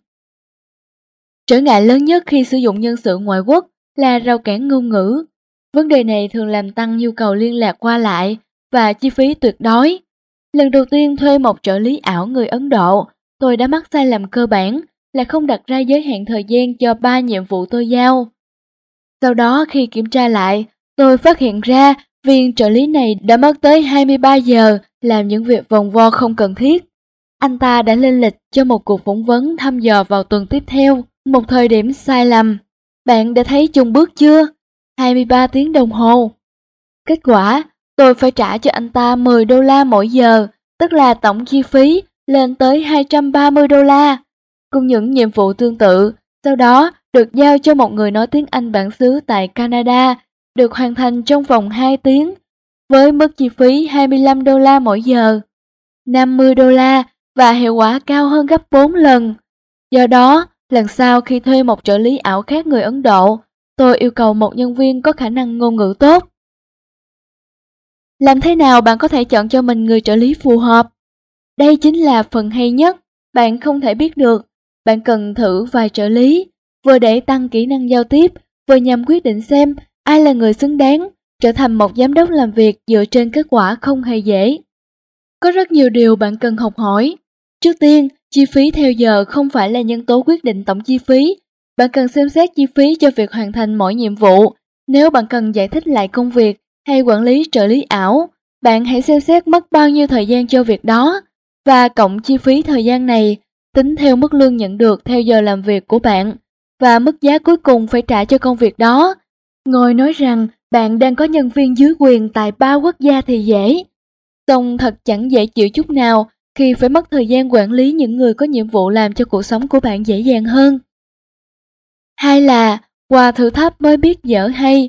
Trở ngại lớn nhất khi sử dụng nhân sự ngoại quốc là rào cản ngôn ngữ. Vấn đề này thường làm tăng nhu cầu liên lạc qua lại và chi phí tuyệt đối. Lần đầu tiên thuê một trợ lý ảo người Ấn Độ, tôi đã mắc sai lầm cơ bản là không đặt ra giới hạn thời gian cho 3 nhiệm vụ tôi giao. Sau đó khi kiểm tra lại, tôi phát hiện ra viên trợ lý này đã mất tới 23 giờ làm những việc vòng vo không cần thiết. Anh ta đã lên lịch cho một cuộc phỏng vấn thăm dò vào tuần tiếp theo, một thời điểm sai lầm. Bạn đã thấy chung bước chưa? 23 tiếng đồng hồ. Kết quả, tôi phải trả cho anh ta 10 đô la mỗi giờ, tức là tổng chi phí lên tới 230 đô la. Cùng những nhiệm vụ tương tự, sau đó được giao cho một người nói tiếng Anh bản xứ tại Canada, được hoàn thành trong vòng 2 tiếng, với mức chi phí 25 đô la mỗi giờ, 50 đô la và hiệu quả cao hơn gấp 4 lần. Do đó, lần sau khi thuê một trợ lý ảo khác người Ấn Độ, tôi yêu cầu một nhân viên có khả năng ngôn ngữ tốt. Làm thế nào bạn có thể chọn cho mình người trợ lý phù hợp? Đây chính là phần hay nhất, bạn không thể biết được. Bạn cần thử vài trợ lý, vừa để tăng kỹ năng giao tiếp, vừa nhằm quyết định xem ai là người xứng đáng trở thành một giám đốc làm việc dựa trên kết quả không hề dễ. Có rất nhiều điều bạn cần học hỏi. Trước tiên, chi phí theo giờ không phải là nhân tố quyết định tổng chi phí. Bạn cần xem xét chi phí cho việc hoàn thành mỗi nhiệm vụ. Nếu bạn cần giải thích lại công việc hay quản lý trợ lý ảo, bạn hãy xem xét mất bao nhiêu thời gian cho việc đó và cộng chi phí thời gian này tính theo mức lương nhận được theo giờ làm việc của bạn và mức giá cuối cùng phải trả cho công việc đó. Ngồi nói rằng bạn đang có nhân viên dưới quyền tại 3 quốc gia thì dễ. Song thật chẳng dễ chịu chút nào khi phải mất thời gian quản lý những người có nhiệm vụ làm cho cuộc sống của bạn dễ dàng hơn. Hay là qua thử thách mới biết dở hay,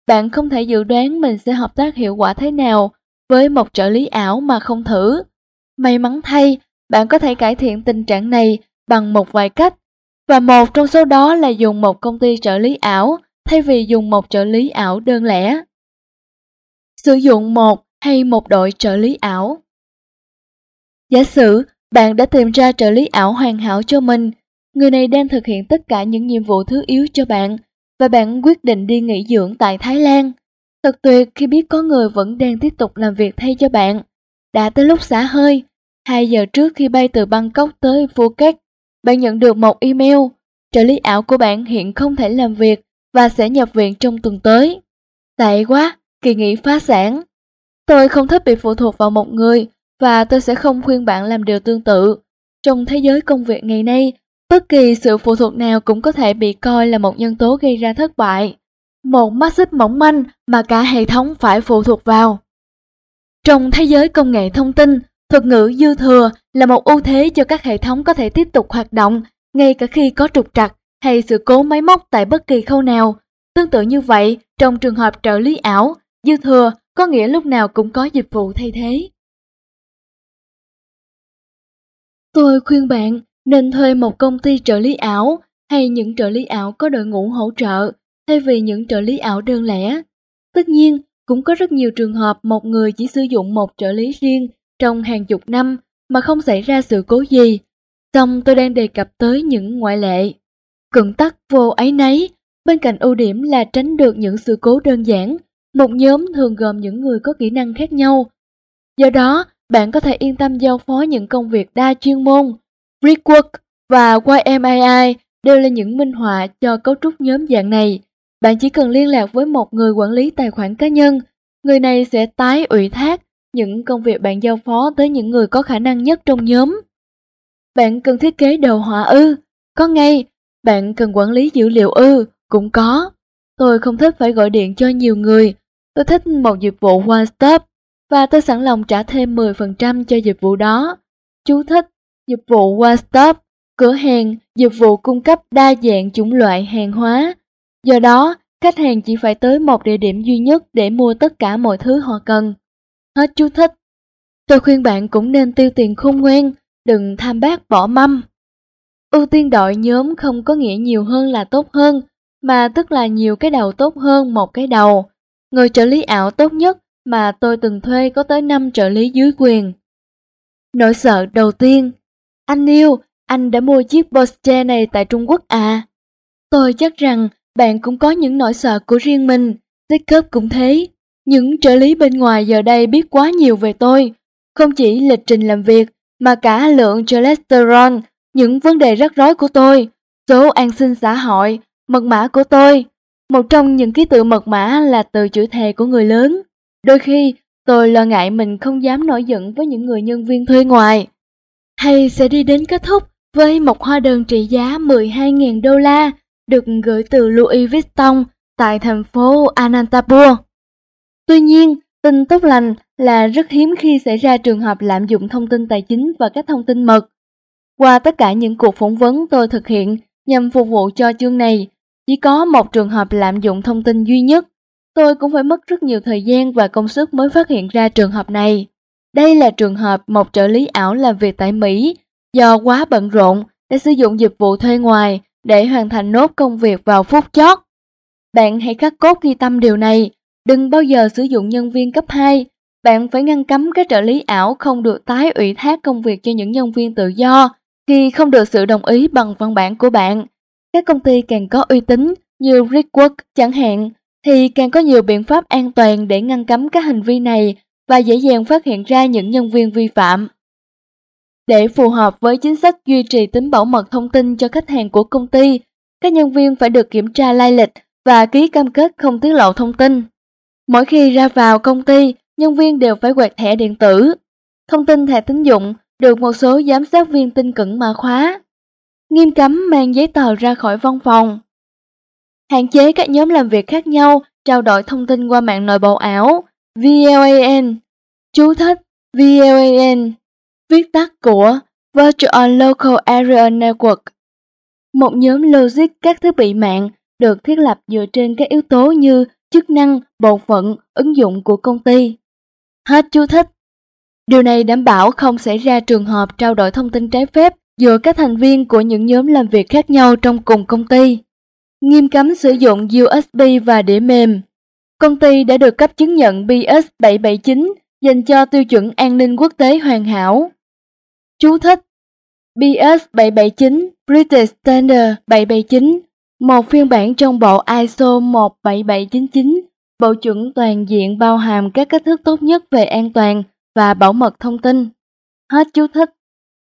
Bạn không thể dự đoán mình sẽ hợp tác hiệu quả thế nào với một trợ lý ảo mà không thử. May mắn thay, bạn có thể cải thiện tình trạng này bằng một vài cách, và một trong số đó là dùng một công ty trợ lý ảo thay vì dùng một trợ lý ảo đơn lẻ. Sử dụng một hay một đội trợ lý ảo. Giả sử bạn đã tìm ra trợ lý ảo hoàn hảo cho mình, người này đang thực hiện tất cả những nhiệm vụ thứ yếu cho bạn, và bạn quyết định đi nghỉ dưỡng tại Thái Lan. Thật tuyệt khi biết có người vẫn đang tiếp tục làm việc thay cho bạn. Đã tới lúc xả hơi. 2 giờ trước khi bay từ Bangkok tới Phuket, bạn nhận được một email. Trợ lý ảo của bạn hiện không thể làm việc và sẽ nhập viện trong tuần tới. Tệ quá, kỳ nghỉ phá sản. Tôi không thích bị phụ thuộc vào một người, và tôi sẽ không khuyên bạn làm điều tương tự. Trong thế giới công việc ngày nay, bất kỳ sự phụ thuộc nào cũng có thể bị coi là một nhân tố gây ra thất bại. Một mắt xích mỏng manh mà cả hệ thống phải phụ thuộc vào. Trong thế giới công nghệ thông tin, thuật ngữ dư thừa là một ưu thế cho các hệ thống có thể tiếp tục hoạt động ngay cả khi có trục trặc hay sự cố máy móc tại bất kỳ khâu nào. Tương tự như vậy, trong trường hợp trợ lý ảo, dư thừa có nghĩa lúc nào cũng có dịch vụ thay thế. Tôi khuyên bạn nên thuê một công ty trợ lý ảo hay những trợ lý ảo có đội ngũ hỗ trợ thay vì những trợ lý ảo đơn lẻ. Tất nhiên, cũng có rất nhiều trường hợp một người chỉ sử dụng một trợ lý riêng trong hàng chục năm mà không xảy ra sự cố gì. Song tôi đang đề cập tới những ngoại lệ. Cận tắc vô áy náy, bên cạnh ưu điểm là tránh được những sự cố đơn giản. Một nhóm thường gồm những người có kỹ năng khác nhau. Do đó, bạn có thể yên tâm giao phó những công việc đa chuyên môn. Brickwork và YMAI đều là những minh họa cho cấu trúc nhóm dạng này. Bạn chỉ cần liên lạc với một người quản lý tài khoản cá nhân. Người này sẽ tái ủy thác những công việc bạn giao phó tới những người có khả năng nhất trong nhóm. Bạn cần thiết kế đồ họa ư? Có ngay. Bạn cần quản lý dữ liệu ư? Cũng có. Tôi không thích phải gọi điện cho nhiều người. Tôi thích một dịch vụ one stop, và tôi sẵn lòng trả thêm 10% cho dịch vụ đó. Chú thích: dịch vụ one stop, cửa hàng, dịch vụ cung cấp đa dạng chủng loại hàng hóa. Do đó, khách hàng chỉ phải tới một địa điểm duy nhất để mua tất cả mọi thứ họ cần. Hết chú thích. Tôi khuyên bạn cũng nên tiêu tiền khôn ngoan, đừng tham bát bỏ mâm. Ưu tiên đội nhóm không có nghĩa nhiều hơn là tốt hơn, mà tức là nhiều cái đầu tốt hơn một cái đầu. Người trợ lý ảo tốt nhất mà tôi từng thuê có tới 5 trợ lý dưới quyền. Nỗi sợ đầu tiên. Anh yêu, anh đã mua chiếc Porsche này tại Trung Quốc à? Tôi chắc rằng bạn cũng có những nỗi sợ của riêng mình. Jacob cũng thế. Những trợ lý bên ngoài giờ đây biết quá nhiều về tôi. Không chỉ lịch trình làm việc, mà cả lượng cholesterol, những vấn đề rắc rối của tôi, số an sinh xã hội, mật mã của tôi. Một trong những ký tự mật mã là từ chữ thề của người lớn. Đôi khi, tôi lo ngại mình không dám nổi giận với những người nhân viên thuê ngoài. Hay sẽ đi đến kết thúc với một hóa đơn trị giá 12.000 đô la được gửi từ Louis Vuitton tại thành phố Anantapur. Tuy nhiên, tin tốt lành là rất hiếm khi xảy ra trường hợp lạm dụng thông tin tài chính và các thông tin mật. Qua tất cả những cuộc phỏng vấn tôi thực hiện nhằm phục vụ cho chương này, chỉ có một trường hợp lạm dụng thông tin duy nhất. Tôi cũng phải mất rất nhiều thời gian và công sức mới phát hiện ra trường hợp này. Đây là trường hợp một trợ lý ảo làm việc tại Mỹ do quá bận rộn để sử dụng dịch vụ thuê ngoài để hoàn thành nốt công việc vào phút chót. Bạn hãy khắc cốt ghi tâm điều này, đừng bao giờ sử dụng nhân viên cấp 2. Bạn phải ngăn cấm các trợ lý ảo không được tái ủy thác công việc cho những nhân viên tự do khi không được sự đồng ý bằng văn bản của bạn. Các công ty càng có uy tín như Brickwork chẳng hạn, thì càng có nhiều biện pháp an toàn để ngăn cấm các hành vi này và dễ dàng phát hiện ra những nhân viên vi phạm. Để phù hợp với chính sách duy trì tính bảo mật thông tin cho khách hàng của công ty, các nhân viên phải được kiểm tra lai lịch và ký cam kết không tiết lộ thông tin. Mỗi khi ra vào công ty, nhân viên đều phải quẹt thẻ điện tử. Thông tin thẻ tín dụng được một số giám sát viên tin cẩn mã khóa. Nghiêm cấm mang giấy tờ ra khỏi văn phòng. Hạn chế các nhóm làm việc khác nhau trao đổi thông tin qua mạng nội bộ ảo VLAN. Chú thích: VLAN, viết tắt của Virtual Local Area Network. Một nhóm logic các thiết bị mạng được thiết lập dựa trên các yếu tố như chức năng, bộ phận, ứng dụng của công ty. Hết chú thích. Điều này đảm bảo không xảy ra trường hợp trao đổi thông tin trái phép giữa các thành viên của những nhóm làm việc khác nhau trong cùng công ty. Nghiêm cấm sử dụng USB và đĩa mềm. Công ty đã được cấp chứng nhận BS 779 dành cho tiêu chuẩn an ninh quốc tế hoàn hảo. Chú thích: BS 779 British Standard 779, một phiên bản trong bộ ISO 17799, bộ chuẩn toàn diện bao hàm các cách thức tốt nhất về an toàn và bảo mật thông tin. Hết chú thích.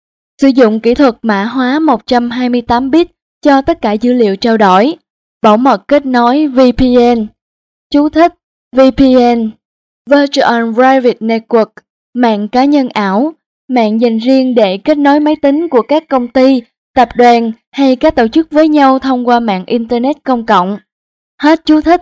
Sử dụng kỹ thuật mã hóa 128 bit cho tất cả dữ liệu trao đổi. Bảo mật kết nối VPN. Chú thích: VPN, Virtual Private Network, mạng cá nhân ảo, mạng dành riêng để kết nối máy tính của các công ty, tập đoàn hay các tổ chức với nhau thông qua mạng Internet công cộng. Hết chú thích.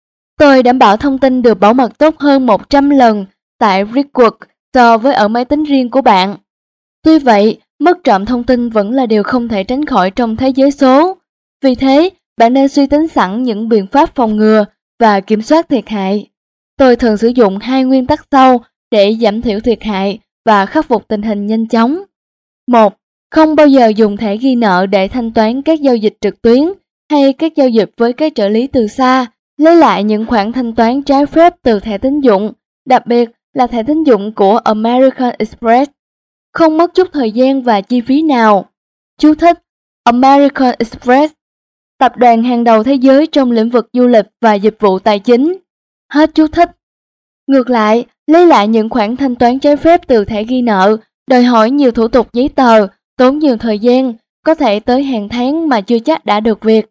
Tôi đảm bảo thông tin được bảo mật tốt hơn 100 lần tại Brickwork so với ở máy tính riêng của bạn. Tuy vậy, mất trộm thông tin vẫn là điều không thể tránh khỏi trong thế giới số. Vì thế, bạn nên suy tính sẵn những biện pháp phòng ngừa và kiểm soát thiệt hại. Tôi thường sử dụng 2 nguyên tắc sau để giảm thiểu thiệt hại và khắc phục tình hình nhanh chóng. 1. Không bao giờ dùng thẻ ghi nợ để thanh toán các giao dịch trực tuyến hay các giao dịch với các trợ lý từ xa, lấy lại những khoản thanh toán trái phép từ thẻ tín dụng, đặc biệt là thẻ tín dụng của American Express. Không mất chút thời gian và chi phí nào. Chú thích: American Express, tập đoàn hàng đầu thế giới trong lĩnh vực du lịch và dịch vụ tài chính. Hết chú thích. Ngược lại, lấy lại những khoản thanh toán trái phép từ thẻ ghi nợ đòi hỏi nhiều thủ tục giấy tờ, tốn nhiều thời gian, có thể tới hàng tháng mà chưa chắc đã được việc.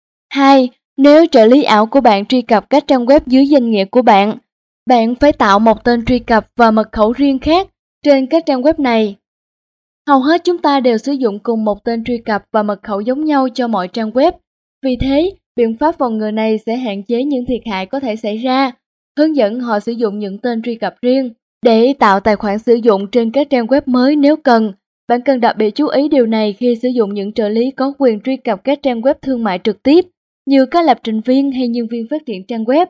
2. Nếu trợ lý ảo của bạn truy cập các trang web dưới danh nghĩa của bạn, bạn phải tạo một tên truy cập và mật khẩu riêng khác trên các trang web này. Hầu hết chúng ta đều sử dụng cùng một tên truy cập và mật khẩu giống nhau cho mọi trang web. Vì thế, biện pháp phòng ngừa này sẽ hạn chế những thiệt hại có thể xảy ra. Hướng dẫn họ sử dụng những tên truy cập riêng. Để tạo tài khoản sử dụng trên các trang web mới nếu cần, bạn cần đặc biệt chú ý điều này khi sử dụng những trợ lý có quyền truy cập các trang web thương mại trực tiếp, như các lập trình viên hay nhân viên phát triển trang web.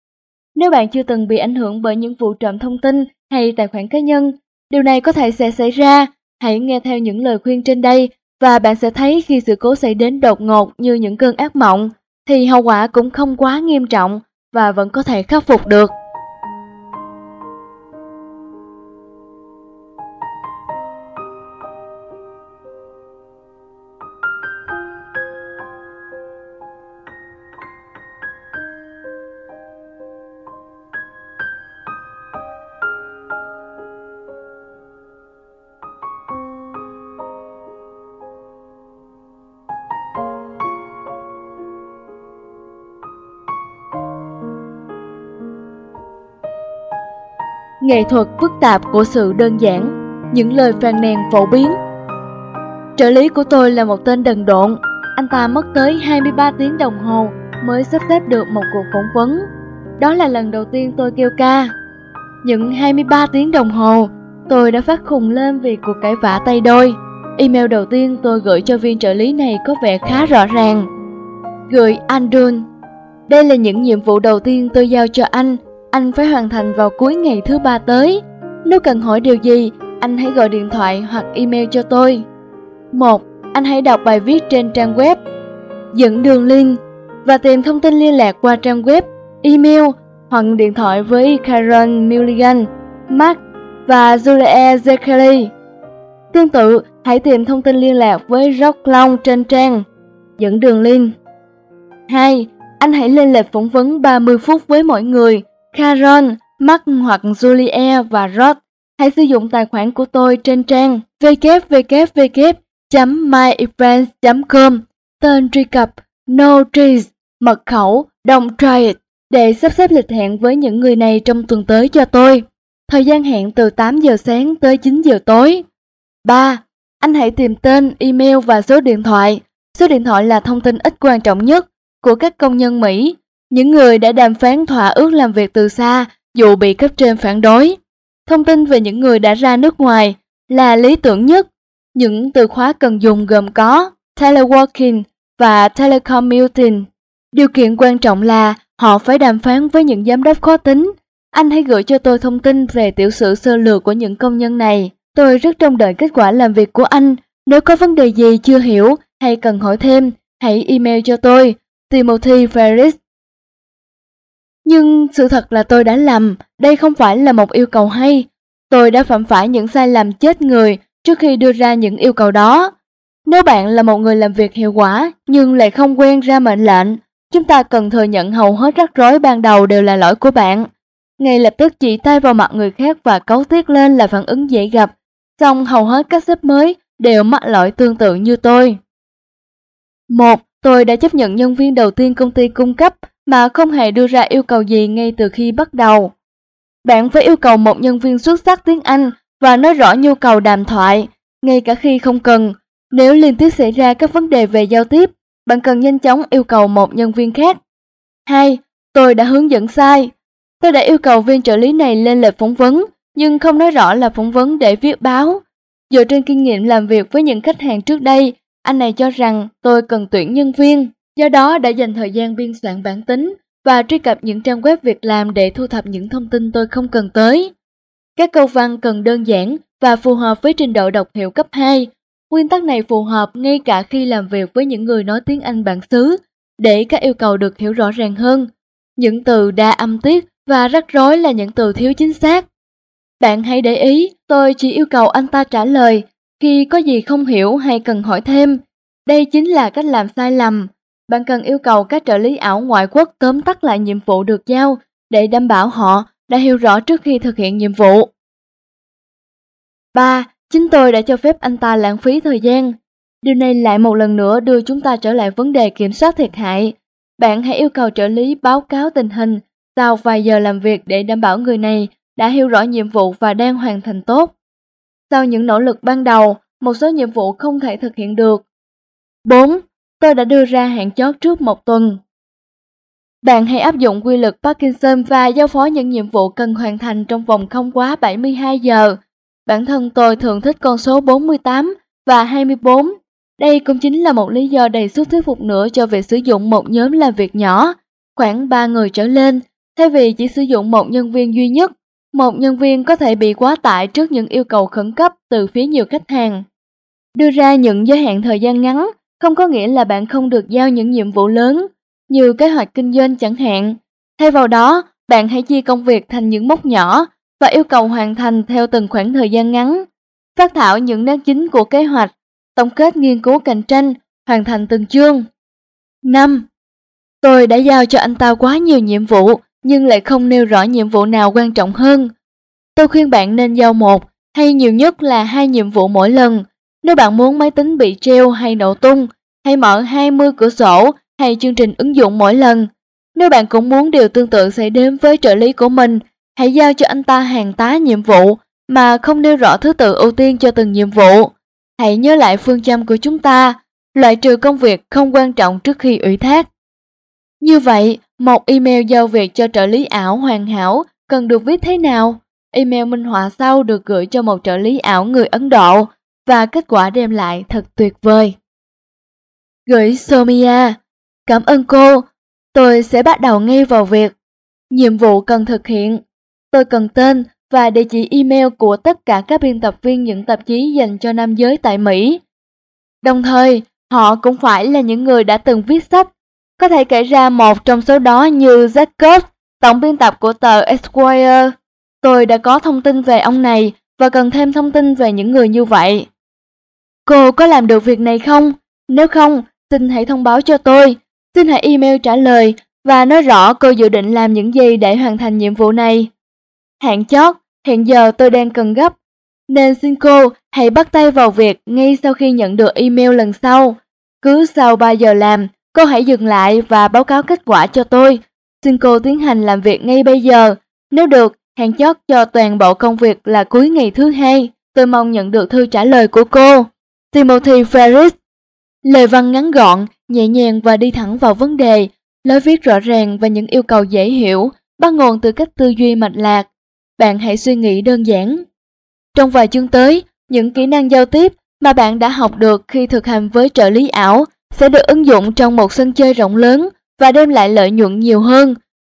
Nếu bạn chưa từng bị ảnh hưởng bởi những vụ trộm thông tin hay tài khoản cá nhân, điều này có thể sẽ xảy ra. Hãy nghe theo những lời khuyên trên đây và bạn sẽ thấy khi sự cố xảy đến đột ngột như những cơn ác mộng, thì hậu quả cũng không quá nghiêm trọng và vẫn có thể khắc phục được. Nghệ thuật phức tạp của sự đơn giản, những lời phàn nàn phổ biến. Trợ lý của tôi là một tên đần độn, anh ta mất tới 23 tiếng đồng hồ mới sắp xếp được một cuộc phỏng vấn. Đó là lần đầu tiên tôi kêu ca. Những 23 tiếng đồng hồ, tôi đã phát khùng lên vì cuộc cãi vã tay đôi. Email đầu tiên tôi gửi cho viên trợ lý này có vẻ khá rõ ràng. Gửi Andun: đây là những nhiệm vụ đầu tiên tôi giao cho anh phải hoàn thành vào cuối ngày thứ 3 tới. Nếu cần hỏi điều gì, anh hãy gọi điện thoại hoặc email cho tôi. 1. Anh hãy đọc bài viết trên trang web, dẫn đường link và tìm thông tin liên lạc qua trang web, email hoặc điện thoại với Karen Mulligan, Mark và Julia Zekeli. Tương tự, hãy tìm thông tin liên lạc với Rock Long trên trang, dẫn đường link. 2. Anh hãy lên lịch phỏng vấn 30 phút với mỗi người, Karen, Mark hoặc Julia và Rod. Hãy sử dụng tài khoản của tôi trên trang www.myevents.com, tên truy cập, no trees, mật khẩu, don't try it, để sắp xếp lịch hẹn với những người này trong tuần tới cho tôi. Thời gian hẹn từ 8 giờ sáng tới 9 giờ tối. 3. Anh hãy tìm tên, email và số điện thoại. Số điện thoại là thông tin ít quan trọng nhất của các công nhân Mỹ, những người đã đàm phán thỏa ước làm việc từ xa dù bị cấp trên phản đối. Thông tin về những người đã ra nước ngoài là lý tưởng nhất. Những từ khóa cần dùng gồm có teleworking và telecommuting. Điều kiện quan trọng là họ phải đàm phán với những giám đốc khó tính. Anh hãy gửi cho tôi thông tin về tiểu sử sơ lược của những công nhân này. Tôi rất trông đợi kết quả làm việc của anh. Nếu có vấn đề gì chưa hiểu hay cần hỏi thêm, hãy email cho tôi, Timothy Ferris. Nhưng sự thật là tôi đã lầm, đây không phải là một yêu cầu hay. Tôi đã phạm phải những sai lầm chết người trước khi đưa ra những yêu cầu đó. Nếu bạn là một người làm việc hiệu quả nhưng lại không quen ra mệnh lệnh, chúng ta cần thừa nhận hầu hết rắc rối ban đầu đều là lỗi của bạn. Ngay lập tức chỉ tay vào mặt người khác và cáu tiết lên là phản ứng dễ gặp, song hầu hết các sếp mới đều mắc lỗi tương tự như tôi. 1. Tôi đã chấp nhận nhân viên đầu tiên công ty cung cấp mà không hề đưa ra yêu cầu gì ngay từ khi bắt đầu. Bạn phải yêu cầu một nhân viên xuất sắc tiếng Anh và nói rõ nhu cầu đàm thoại, ngay cả khi không cần. Nếu liên tiếp xảy ra các vấn đề về giao tiếp, bạn cần nhanh chóng yêu cầu một nhân viên khác. 2. Tôi đã hướng dẫn sai. Tôi đã yêu cầu viên trợ lý này lên lịch phỏng vấn, nhưng không nói rõ là phỏng vấn để viết báo. Dựa trên kinh nghiệm làm việc với những khách hàng trước đây, anh này cho rằng tôi cần tuyển nhân viên, do đó đã dành thời gian biên soạn bản tính và truy cập những trang web việc làm để thu thập những thông tin tôi không cần tới. Các câu văn cần đơn giản và phù hợp với trình độ đọc hiểu cấp 2. Nguyên tắc này phù hợp ngay cả khi làm việc với những người nói tiếng Anh bản xứ, để các yêu cầu được hiểu rõ ràng hơn. Những từ đa âm tiết và rắc rối là những từ thiếu chính xác. Bạn hãy để ý, tôi chỉ yêu cầu anh ta trả lời khi có gì không hiểu hay cần hỏi thêm. Đây chính là cách làm sai lầm. Bạn cần yêu cầu các trợ lý ảo ngoại quốc tóm tắt lại nhiệm vụ được giao để đảm bảo họ đã hiểu rõ trước khi thực hiện nhiệm vụ. 3. Chính tôi đã cho phép anh ta lãng phí thời gian. Điều này lại một lần nữa đưa chúng ta trở lại vấn đề kiểm soát thiệt hại. Bạn hãy yêu cầu trợ lý báo cáo tình hình sau vài giờ làm việc để đảm bảo người này đã hiểu rõ nhiệm vụ và đang hoàn thành tốt. Sau những nỗ lực ban đầu, một số nhiệm vụ không thể thực hiện được. 4. Tôi đã đưa ra hạn chót trước một tuần. Bạn hãy áp dụng quy luật Parkinson và giao phó những nhiệm vụ cần hoàn thành trong vòng không quá 72 giờ. Bản thân tôi thường thích con số 48 và 24. Đây cũng chính là một lý do đầy sức thuyết phục nữa cho việc sử dụng một nhóm làm việc nhỏ, khoảng 3 người trở lên, thay vì chỉ sử dụng một nhân viên duy nhất. Một nhân viên có thể bị quá tải trước những yêu cầu khẩn cấp từ phía nhiều khách hàng. Đưa ra những giới hạn thời gian ngắn không có nghĩa là bạn không được giao những nhiệm vụ lớn, như kế hoạch kinh doanh chẳng hạn. Thay vào đó, bạn hãy chia công việc thành những mốc nhỏ và yêu cầu hoàn thành theo từng khoảng thời gian ngắn. Phác thảo những nét chính của kế hoạch, tổng kết nghiên cứu cạnh tranh, hoàn thành từng chương. 5. Tôi đã giao cho anh ta quá nhiều nhiệm vụ, nhưng lại không nêu rõ nhiệm vụ nào quan trọng hơn. Tôi khuyên bạn nên giao một hay nhiều nhất là 2 nhiệm vụ mỗi lần. Nếu bạn muốn máy tính bị treo hay nổ tung, hãy mở 20 cửa sổ hay chương trình ứng dụng mỗi lần. Nếu bạn cũng muốn điều tương tự xảy đến với trợ lý của mình, hãy giao cho anh ta hàng tá nhiệm vụ mà không nêu rõ thứ tự ưu tiên cho từng nhiệm vụ. Hãy nhớ lại phương châm của chúng ta, loại trừ công việc không quan trọng trước khi ủy thác. Như vậy, một email giao việc cho trợ lý ảo hoàn hảo cần được viết thế nào? Email minh họa sau được gửi cho một trợ lý ảo người Ấn Độ và kết quả đem lại thật tuyệt vời. Gửi Soumya. Cảm ơn cô, tôi sẽ bắt đầu ngay vào việc. Nhiệm vụ cần thực hiện. Tôi cần tên và địa chỉ email của tất cả các biên tập viên những tạp chí dành cho nam giới tại Mỹ. Đồng thời, họ cũng phải là những người đã từng viết sách. Có thể kể ra một trong số đó như Jacob, tổng biên tập của tờ Esquire. Tôi đã có thông tin về ông này và cần thêm thông tin về những người như vậy. Cô có làm được việc này không? Nếu không, xin hãy thông báo cho tôi. Xin hãy email trả lời và nói rõ cô dự định làm những gì để hoàn thành nhiệm vụ này. Hạn chót, hiện giờ tôi đang cần gấp, nên xin cô hãy bắt tay vào việc ngay sau khi nhận được email lần sau. Cứ sau 3 giờ làm, cô hãy dừng lại và báo cáo kết quả cho tôi. Xin cô tiến hành làm việc ngay bây giờ. Nếu được, hạn chót cho toàn bộ công việc là cuối ngày thứ Hai. Tôi mong nhận được thư trả lời của cô. Timothy Ferris. Lời văn ngắn gọn, nhẹ nhàng và đi thẳng vào vấn đề, lối viết rõ ràng và những yêu cầu dễ hiểu, bắt nguồn từ cách tư duy mạch lạc. Bạn hãy suy nghĩ đơn giản. Trong vài chương tới, những kỹ năng giao tiếp mà bạn đã học được khi thực hành với trợ lý ảo sẽ được ứng dụng trong một sân chơi rộng lớn và đem lại lợi nhuận nhiều hơn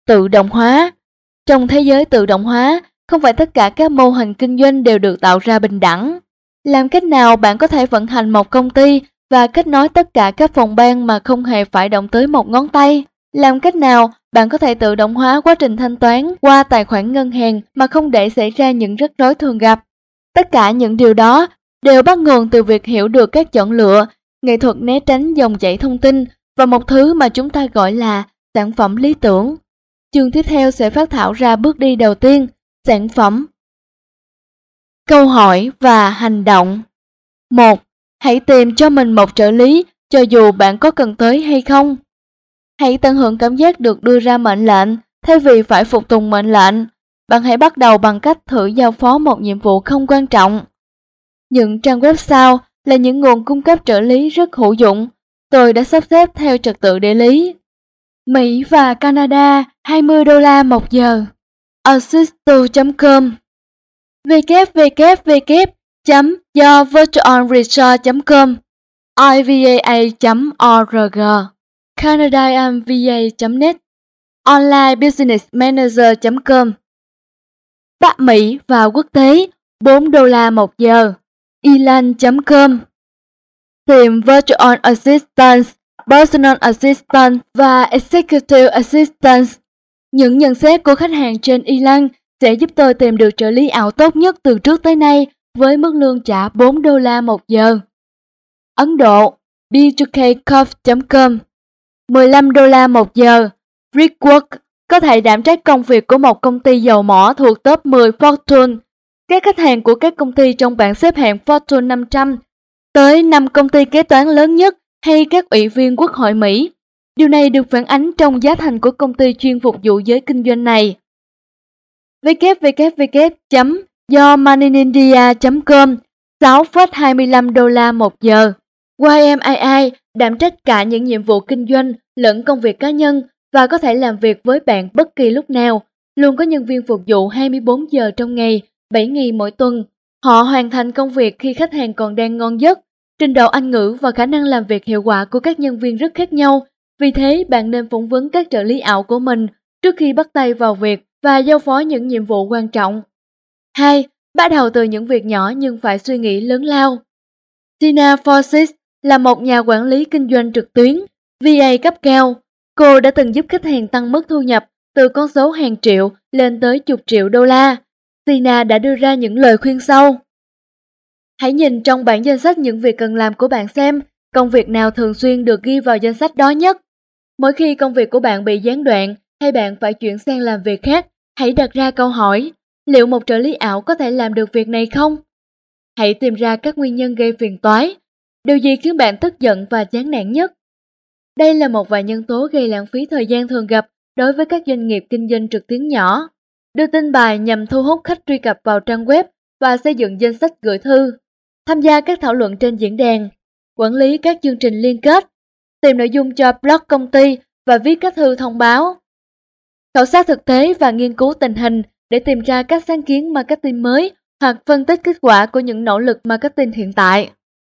tự động hóa. Trong thế giới tự động hóa, không phải tất cả các mô hình kinh doanh đều được tạo ra bình đẳng. Làm cách nào bạn có thể vận hành một công ty và kết nối tất cả các phòng ban mà không hề phải động tới một ngón tay? Làm cách nào bạn có thể tự động hóa quá trình thanh toán qua tài khoản ngân hàng mà không để xảy ra những rắc rối thường gặp? Tất cả những điều đó đều bắt nguồn từ việc hiểu được các chọn lựa, nghệ thuật né tránh dòng chảy thông tin và một thứ mà chúng ta gọi là sản phẩm lý tưởng. Chương tiếp theo sẽ phát thảo ra bước đi đầu tiên, sản phẩm. Câu hỏi và hành động. 1. Hãy tìm cho mình một trợ lý cho dù bạn có cần tới hay không. Hãy tận hưởng cảm giác được đưa ra mệnh lệnh thay vì phải phục tùng mệnh lệnh. Bạn hãy bắt đầu bằng cách thử giao phó một nhiệm vụ không quan trọng. Những trang web sau là những nguồn cung cấp trợ lý rất hữu dụng. Tôi đã sắp xếp theo trật tự địa lý. Mỹ và Canada $20 một giờ. Assisto.com, www.yovirtualresort.com, iva.org, canadianva.net, onlinebusinessmanager.com. Bắc Mỹ và quốc tế $4 một giờ. Elan.com. Tìm Virtual Assistants, Personal Assistant và Executive Assistant. Những nhận xét của khách hàng trên Elan sẽ giúp tôi tìm được trợ lý ảo tốt nhất từ trước tới nay với mức lương trả $4 một giờ. Ấn Độ, b2kcorp.com, $15 một giờ. Brickwork có thể đảm trách công việc của một công ty dầu mỏ thuộc top 10 Fortune. Các khách hàng của các công ty trong bảng xếp hạng Fortune 500 tới 5 công ty kế toán lớn nhất hay các ủy viên quốc hội Mỹ. Điều này được phản ánh trong giá thành của công ty chuyên phục vụ giới kinh doanh này. www.yourmoneyinindia.com, $6,25 một giờ. YMII đảm trách cả những nhiệm vụ kinh doanh lẫn công việc cá nhân và có thể làm việc với bạn bất kỳ lúc nào. Luôn có nhân viên phục vụ 24 giờ trong ngày, 7 ngày mỗi tuần. Họ hoàn thành công việc khi khách hàng còn đang ngon giấc. Trình độ Anh ngữ và khả năng làm việc hiệu quả của các nhân viên rất khác nhau. Vì thế, bạn nên phỏng vấn các trợ lý ảo của mình trước khi bắt tay vào việc và giao phó những nhiệm vụ quan trọng. 2. Bắt đầu từ những việc nhỏ nhưng phải suy nghĩ lớn lao. Tina Forsyth là một nhà quản lý kinh doanh trực tuyến, VA cấp cao. Cô đã từng giúp khách hàng tăng mức thu nhập từ con số hàng triệu lên tới chục triệu đô la. Tina đã đưa ra những lời khuyên sau. Hãy nhìn trong bảng danh sách những việc cần làm của bạn xem công việc nào thường xuyên được ghi vào danh sách đó nhất. Mỗi khi công việc của bạn bị gián đoạn hay bạn phải chuyển sang làm việc khác, hãy đặt ra câu hỏi, liệu một trợ lý ảo có thể làm được việc này không? Hãy tìm ra các nguyên nhân gây phiền toái. Điều gì khiến bạn tức giận và chán nản nhất? Đây là một vài nhân tố gây lãng phí thời gian thường gặp đối với các doanh nghiệp kinh doanh trực tuyến nhỏ. Đưa tin bài nhằm thu hút khách truy cập vào trang web và xây dựng danh sách gửi thư. Tham gia các thảo luận trên diễn đàn. Quản lý các chương trình liên kết. Tìm nội dung cho blog công ty và viết các thư thông báo. Khảo sát thực tế và nghiên cứu tình hình để tìm ra các sáng kiến marketing mới hoặc phân tích kết quả của những nỗ lực marketing hiện tại.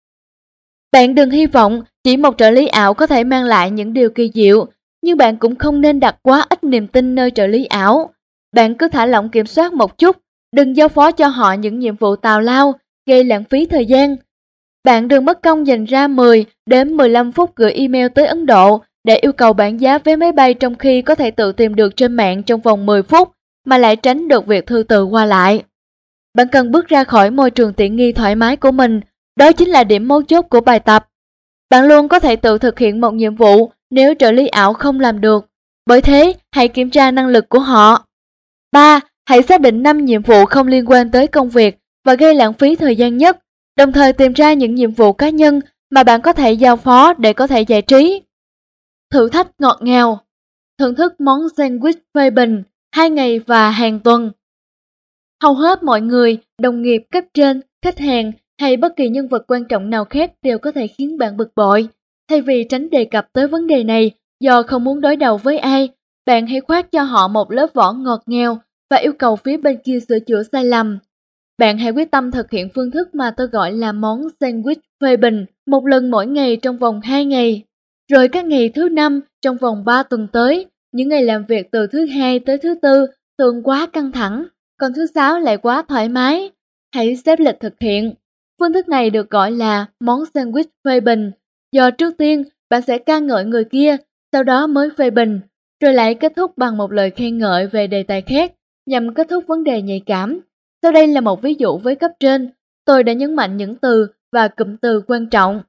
Bạn đừng hy vọng chỉ một trợ lý ảo có thể mang lại những điều kỳ diệu, nhưng bạn cũng không nên đặt quá ít niềm tin nơi trợ lý ảo. Bạn cứ thả lỏng kiểm soát một chút, đừng giao phó cho họ những nhiệm vụ tào lao, gây lãng phí thời gian. Bạn đừng mất công dành ra 10 đến 15 phút gửi email tới Ấn Độ để yêu cầu bản giá vé máy bay trong khi có thể tự tìm được trên mạng trong vòng 10 phút mà lại tránh được việc thư từ qua lại. Bạn cần bước ra khỏi môi trường tiện nghi thoải mái của mình, đó chính là điểm mấu chốt của bài tập. Bạn luôn có thể tự thực hiện một nhiệm vụ nếu trợ lý ảo không làm được, bởi thế hãy kiểm tra năng lực của họ. 3. Hãy xác định 5 nhiệm vụ không liên quan tới công việc và gây lãng phí thời gian nhất, đồng thời tìm ra những nhiệm vụ cá nhân mà bạn có thể giao phó để có thể giải trí. Thử thách ngọt ngào. Thưởng thức món sandwich phê bình 2 ngày và hàng tuần. Hầu hết mọi người, đồng nghiệp cấp trên, khách hàng hay bất kỳ nhân vật quan trọng nào khác đều có thể khiến bạn bực bội. Thay vì tránh đề cập tới vấn đề này do không muốn đối đầu với ai, bạn hãy khoác cho họ một lớp vỏ ngọt ngào và yêu cầu phía bên kia sửa chữa sai lầm. Bạn hãy quyết tâm thực hiện phương thức mà tôi gọi là món sandwich phê bình một lần mỗi ngày trong vòng 2 ngày. Rồi các ngày thứ 5 trong vòng 3 tuần tới, những ngày làm việc từ thứ hai tới thứ tư thường quá căng thẳng, còn thứ sáu lại quá thoải mái. Hãy xếp lịch thực hiện. Phương thức này được gọi là món sandwich phê bình, do trước tiên bạn sẽ ca ngợi người kia, sau đó mới phê bình, rồi lại kết thúc bằng một lời khen ngợi về đề tài khác, nhằm kết thúc vấn đề nhạy cảm. Sau đây là một ví dụ với cấp trên, tôi đã nhấn mạnh những từ và cụm từ quan trọng.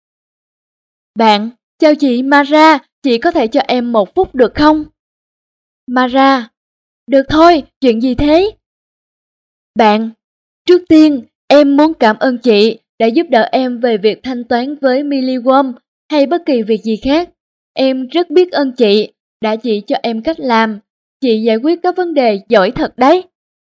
Bạn, chào chị Mara, chị có thể cho em 1 phút được không? Mara, được thôi, chuyện gì thế? Bạn, trước tiên, em muốn cảm ơn chị đã giúp đỡ em về việc thanh toán với Milliworm hay bất kỳ việc gì khác. Em rất biết ơn chị đã chỉ cho em cách làm. Chị giải quyết các vấn đề giỏi thật đấy.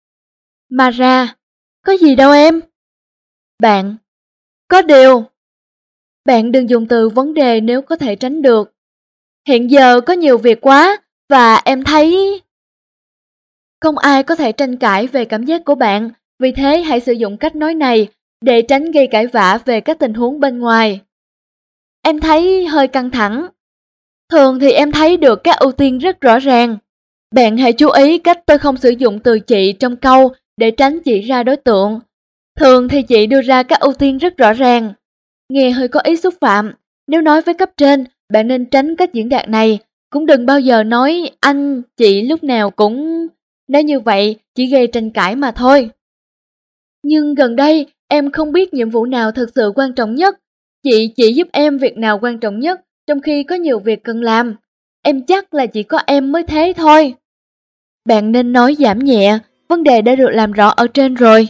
Mara, có gì đâu em. Bạn, có điều. Bạn đừng dùng từ vấn đề nếu có thể tránh được. Hiện giờ có nhiều việc quá và em thấy... Không ai có thể tranh cãi về cảm giác của bạn, vì thế hãy sử dụng cách nói này để tránh gây cãi vã về các tình huống bên ngoài. Em thấy hơi căng thẳng. Thường thì em thấy được các ưu tiên rất rõ ràng. Bạn hãy chú ý cách tôi không sử dụng từ chị trong câu để tránh chỉ ra đối tượng. Thường thì chị đưa ra các ưu tiên rất rõ ràng. Nghe hơi có ý xúc phạm. Nếu nói với cấp trên, bạn nên tránh cách diễn đạt này. Cũng đừng bao giờ nói anh, chị lúc nào cũng... Nếu như vậy, chỉ gây tranh cãi mà thôi. Nhưng gần đây, em không biết nhiệm vụ nào thực sự quan trọng nhất. Chị chỉ giúp em việc nào quan trọng nhất, trong khi có nhiều việc cần làm. Em chắc là chỉ có em mới thế thôi. Bạn nên nói giảm nhẹ, vấn đề đã được làm rõ ở trên rồi.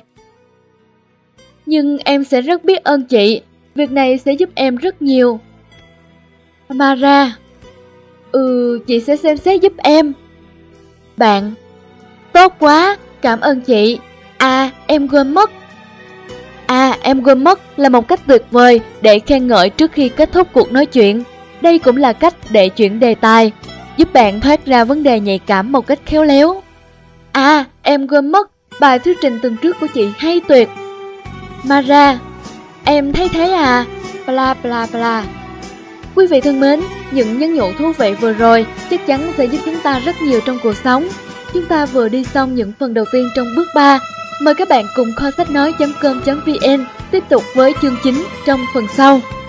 Nhưng em sẽ rất biết ơn chị, việc này sẽ giúp em rất nhiều. Mara, chị sẽ xem xét giúp em. Bạn, tốt quá, cảm ơn chị. Em quên mất. Em quên mất là một cách tuyệt vời để khen ngợi trước khi kết thúc cuộc nói chuyện. Đây cũng là cách để chuyển đề tài, giúp bạn thoát ra vấn đề nhạy cảm một cách khéo léo. Em quên mất, bài thuyết trình tuần trước của chị hay tuyệt. Mara, em thấy thế à? Bla bla bla. Quý vị thân mến, những nhắn nhủ thú vị vừa rồi chắc chắn sẽ giúp chúng ta rất nhiều trong cuộc sống. Chúng ta vừa đi xong những phần đầu tiên trong bước 3. Mời các bạn cùng kho sách nói.com.vn tiếp tục với chương chính trong phần sau.